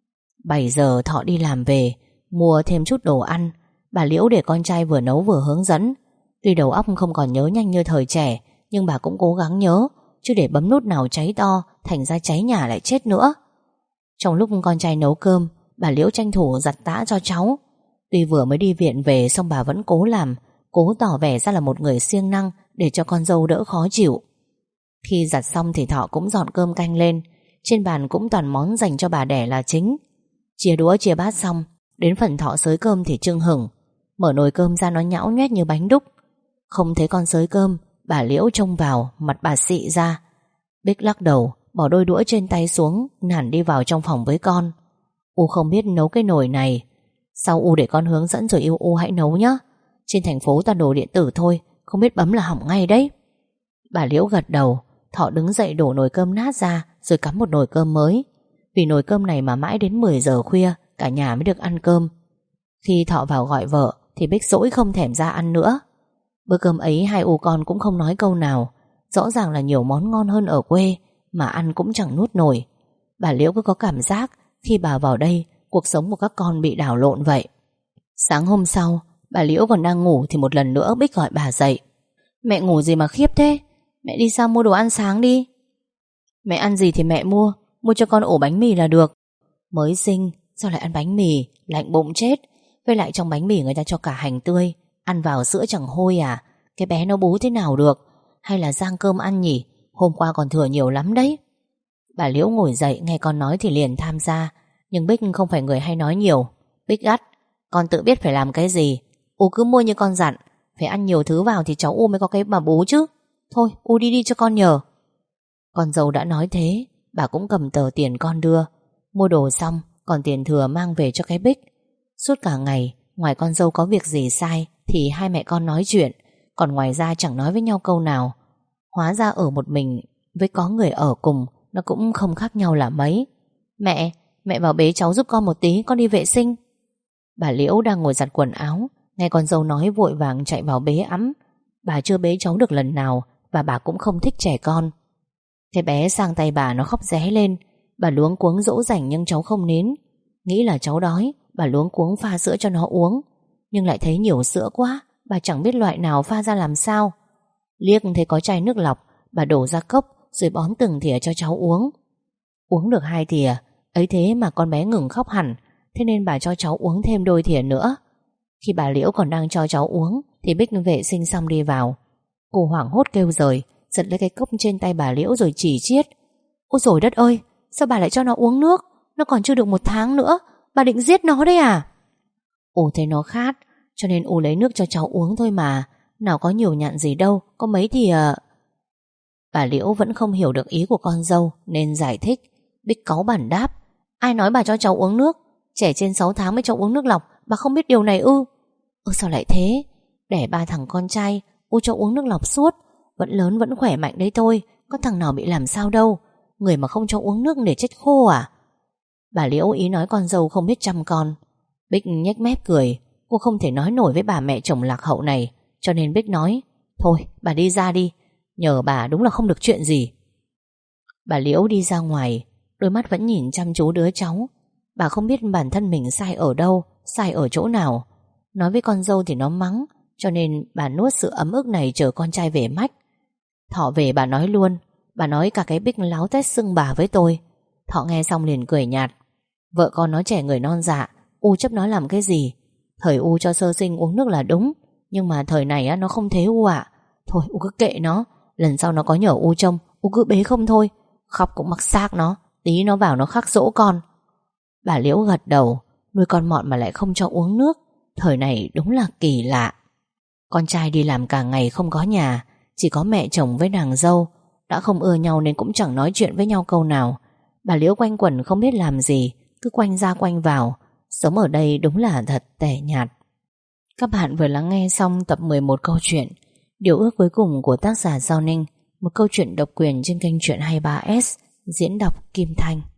Bảy giờ Thọ đi làm về, mua thêm chút đồ ăn. Bà Liễu để con trai vừa nấu vừa hướng dẫn. Tuy đầu óc không còn nhớ nhanh như thời trẻ, nhưng bà cũng cố gắng nhớ, chứ để bấm nút nào cháy to thành ra cháy nhà lại chết nữa. Trong lúc con trai nấu cơm, bà Liễu tranh thủ giặt tã cho cháu. Tuy vừa mới đi viện về, song bà vẫn cố làm, cố tỏ vẻ ra là một người siêng năng để cho con dâu đỡ khó chịu. Khi giặt xong thì Thọ cũng dọn cơm canh lên. Trên bàn cũng toàn món dành cho bà đẻ là chính. Chia đũa chia bát xong, đến phần Thọ xới cơm thì chưng hửng. Mở nồi cơm ra nó nhão nhoét như bánh đúc. Không thấy con xới cơm, bà Liễu trông vào, mặt bà xị ra. Bích lắc đầu, bỏ đôi đũa trên tay xuống, nản đi vào trong phòng với con. U không biết nấu cái nồi này. Sau U để con hướng dẫn rồi yêu U hãy nấu nhé. Trên thành phố toàn đồ điện tử thôi, không biết bấm là hỏng ngay đấy. Bà Liễu gật đầu. Thọ đứng dậy đổ nồi cơm nát ra rồi cắm một nồi cơm mới. Vì nồi cơm này mà mãi đến mười giờ khuya cả nhà mới được ăn cơm. Khi Thọ vào gọi vợ thì Bích dỗi không thèm ra ăn nữa. Bữa cơm ấy hai U con cũng không nói câu nào. Rõ ràng là nhiều món ngon hơn ở quê, mà ăn cũng chẳng nuốt nổi. Bà Liễu cứ có cảm giác khi bà vào đây, cuộc sống của các con bị đảo lộn vậy. Sáng hôm sau, bà Liễu còn đang ngủ thì một lần nữa Bích gọi bà dậy. Mẹ ngủ gì mà khiếp thế? Mẹ đi ra mua đồ ăn sáng đi. Mẹ ăn gì thì mẹ mua. Mua cho con ổ bánh mì là được. Mới sinh sao lại ăn bánh mì, lạnh bụng chết. Với lại trong bánh mì người ta cho cả hành tươi, Ăn vào sữa chẳng hôi à? Cái bé nó bú thế nào được? Hay là rang cơm ăn nhỉ? Hôm qua còn thừa nhiều lắm đấy. Bà Liễu ngồi dậy nghe con nói thì liền tham gia. Nhưng Bích không phải người hay nói nhiều. Bích gắt: con tự biết phải làm cái gì. U cứ mua như con dặn, phải ăn nhiều thứ vào thì cháu U mới có cái mà bú chứ. Thôi U đi đi cho con nhờ. Con dâu đã nói thế, bà cũng cầm tờ tiền con đưa. Mua đồ xong còn tiền thừa mang về cho cái Bích. Suốt cả ngày, ngoài con dâu có việc gì sai thì hai mẹ con nói chuyện, còn ngoài ra chẳng nói với nhau câu nào. Hóa ra ở một mình với có người ở cùng nó cũng không khác nhau là mấy. Mẹ, mẹ vào bế cháu giúp con một tí, con đi vệ sinh. Bà Liễu đang ngồi giặt quần áo, nghe con dâu nói vội vàng chạy vào bế ẵm. Bà chưa bế cháu được lần nào và bà cũng không thích trẻ con. Cái bé sang tay bà nó khóc ré lên. Bà luống cuống dỗ dành nhưng cháu không nín. Nghĩ là cháu đói, bà luống cuống pha sữa cho nó uống. Nhưng lại thấy nhiều sữa quá, bà chẳng biết loại nào pha ra làm sao. Liếc thấy có chai nước lọc, bà đổ ra cốc rồi bón từng thìa cho cháu uống. Uống được hai thìa, ấy thế mà con bé ngừng khóc hẳn. Thế nên bà cho cháu uống thêm đôi thìa nữa. Khi bà Liễu còn đang cho cháu uống thì Bích vệ sinh xong đi vào. Cô hoảng hốt kêu rời, giật lấy cái cốc trên tay bà Liễu rồi chỉ chiết: ôi dồi đất ơi, sao bà lại cho nó uống nước? Nó còn chưa được một tháng nữa, bà định giết nó đấy à? U thấy nó khát, cho nên U lấy nước cho cháu uống thôi mà. Nào có nhiều nhạn gì đâu, có mấy thìa. Bà Liễu vẫn không hiểu được ý của con dâu nên giải thích. Bích cáu bản đáp: ai nói bà cho cháu uống nước? Trẻ trên sáu tháng mới cho uống nước lọc, bà không biết điều này ư? Ơ sao lại thế? Đẻ ba thằng con trai, U cho uống nước lọc suốt. Vẫn lớn vẫn khỏe mạnh đấy thôi, có thằng nào bị làm sao đâu. Người mà không cho uống nước để chết khô à? Bà Liễu ý nói con dâu không biết chăm con. Bích nhếch mép cười. Cô không thể nói nổi với bà mẹ chồng lạc hậu này, cho nên Bích nói: thôi bà đi ra đi, nhờ bà đúng là không được chuyện gì. Bà Liễu đi ra ngoài, đôi mắt vẫn nhìn chăm chú đứa cháu. Bà không biết bản thân mình sai ở đâu, sai ở chỗ nào. Nói với con dâu thì nó mắng, cho nên bà nuốt sự ấm ức này chờ con trai về mách. Thọ về bà nói luôn. Bà nói cả cái Bích láo tét xưng bà với tôi. Thọ nghe xong liền cười nhạt: vợ con nó trẻ người non dạ, U chấp nó làm cái gì? Thời U cho sơ sinh uống nước là đúng, nhưng mà thời này á, nó không thế U ạ. Thôi U cứ kệ nó, lần sau nó có nhờ U trông, U cứ bế không thôi. Khóc cũng mắc xác nó, tí nó vào nó khắc dỗ con. Bà Liễu gật đầu. Nuôi con mọn mà lại không cho uống nước, thời này đúng là kỳ lạ. Con trai đi làm cả ngày không có nhà, chỉ có mẹ chồng với nàng dâu. Đã không ưa nhau nên cũng chẳng nói chuyện với nhau câu nào. Bà Liễu quanh quẩn không biết làm gì, cứ quanh ra quanh vào. Sống ở đây đúng là thật tẻ nhạt. Các bạn vừa lắng nghe xong tập mười một câu chuyện Điều ước cuối cùng của tác giả Giao Ninh, một câu chuyện độc quyền trên kênh Chuyện hai mươi ba S, diễn đọc Kim Thanh.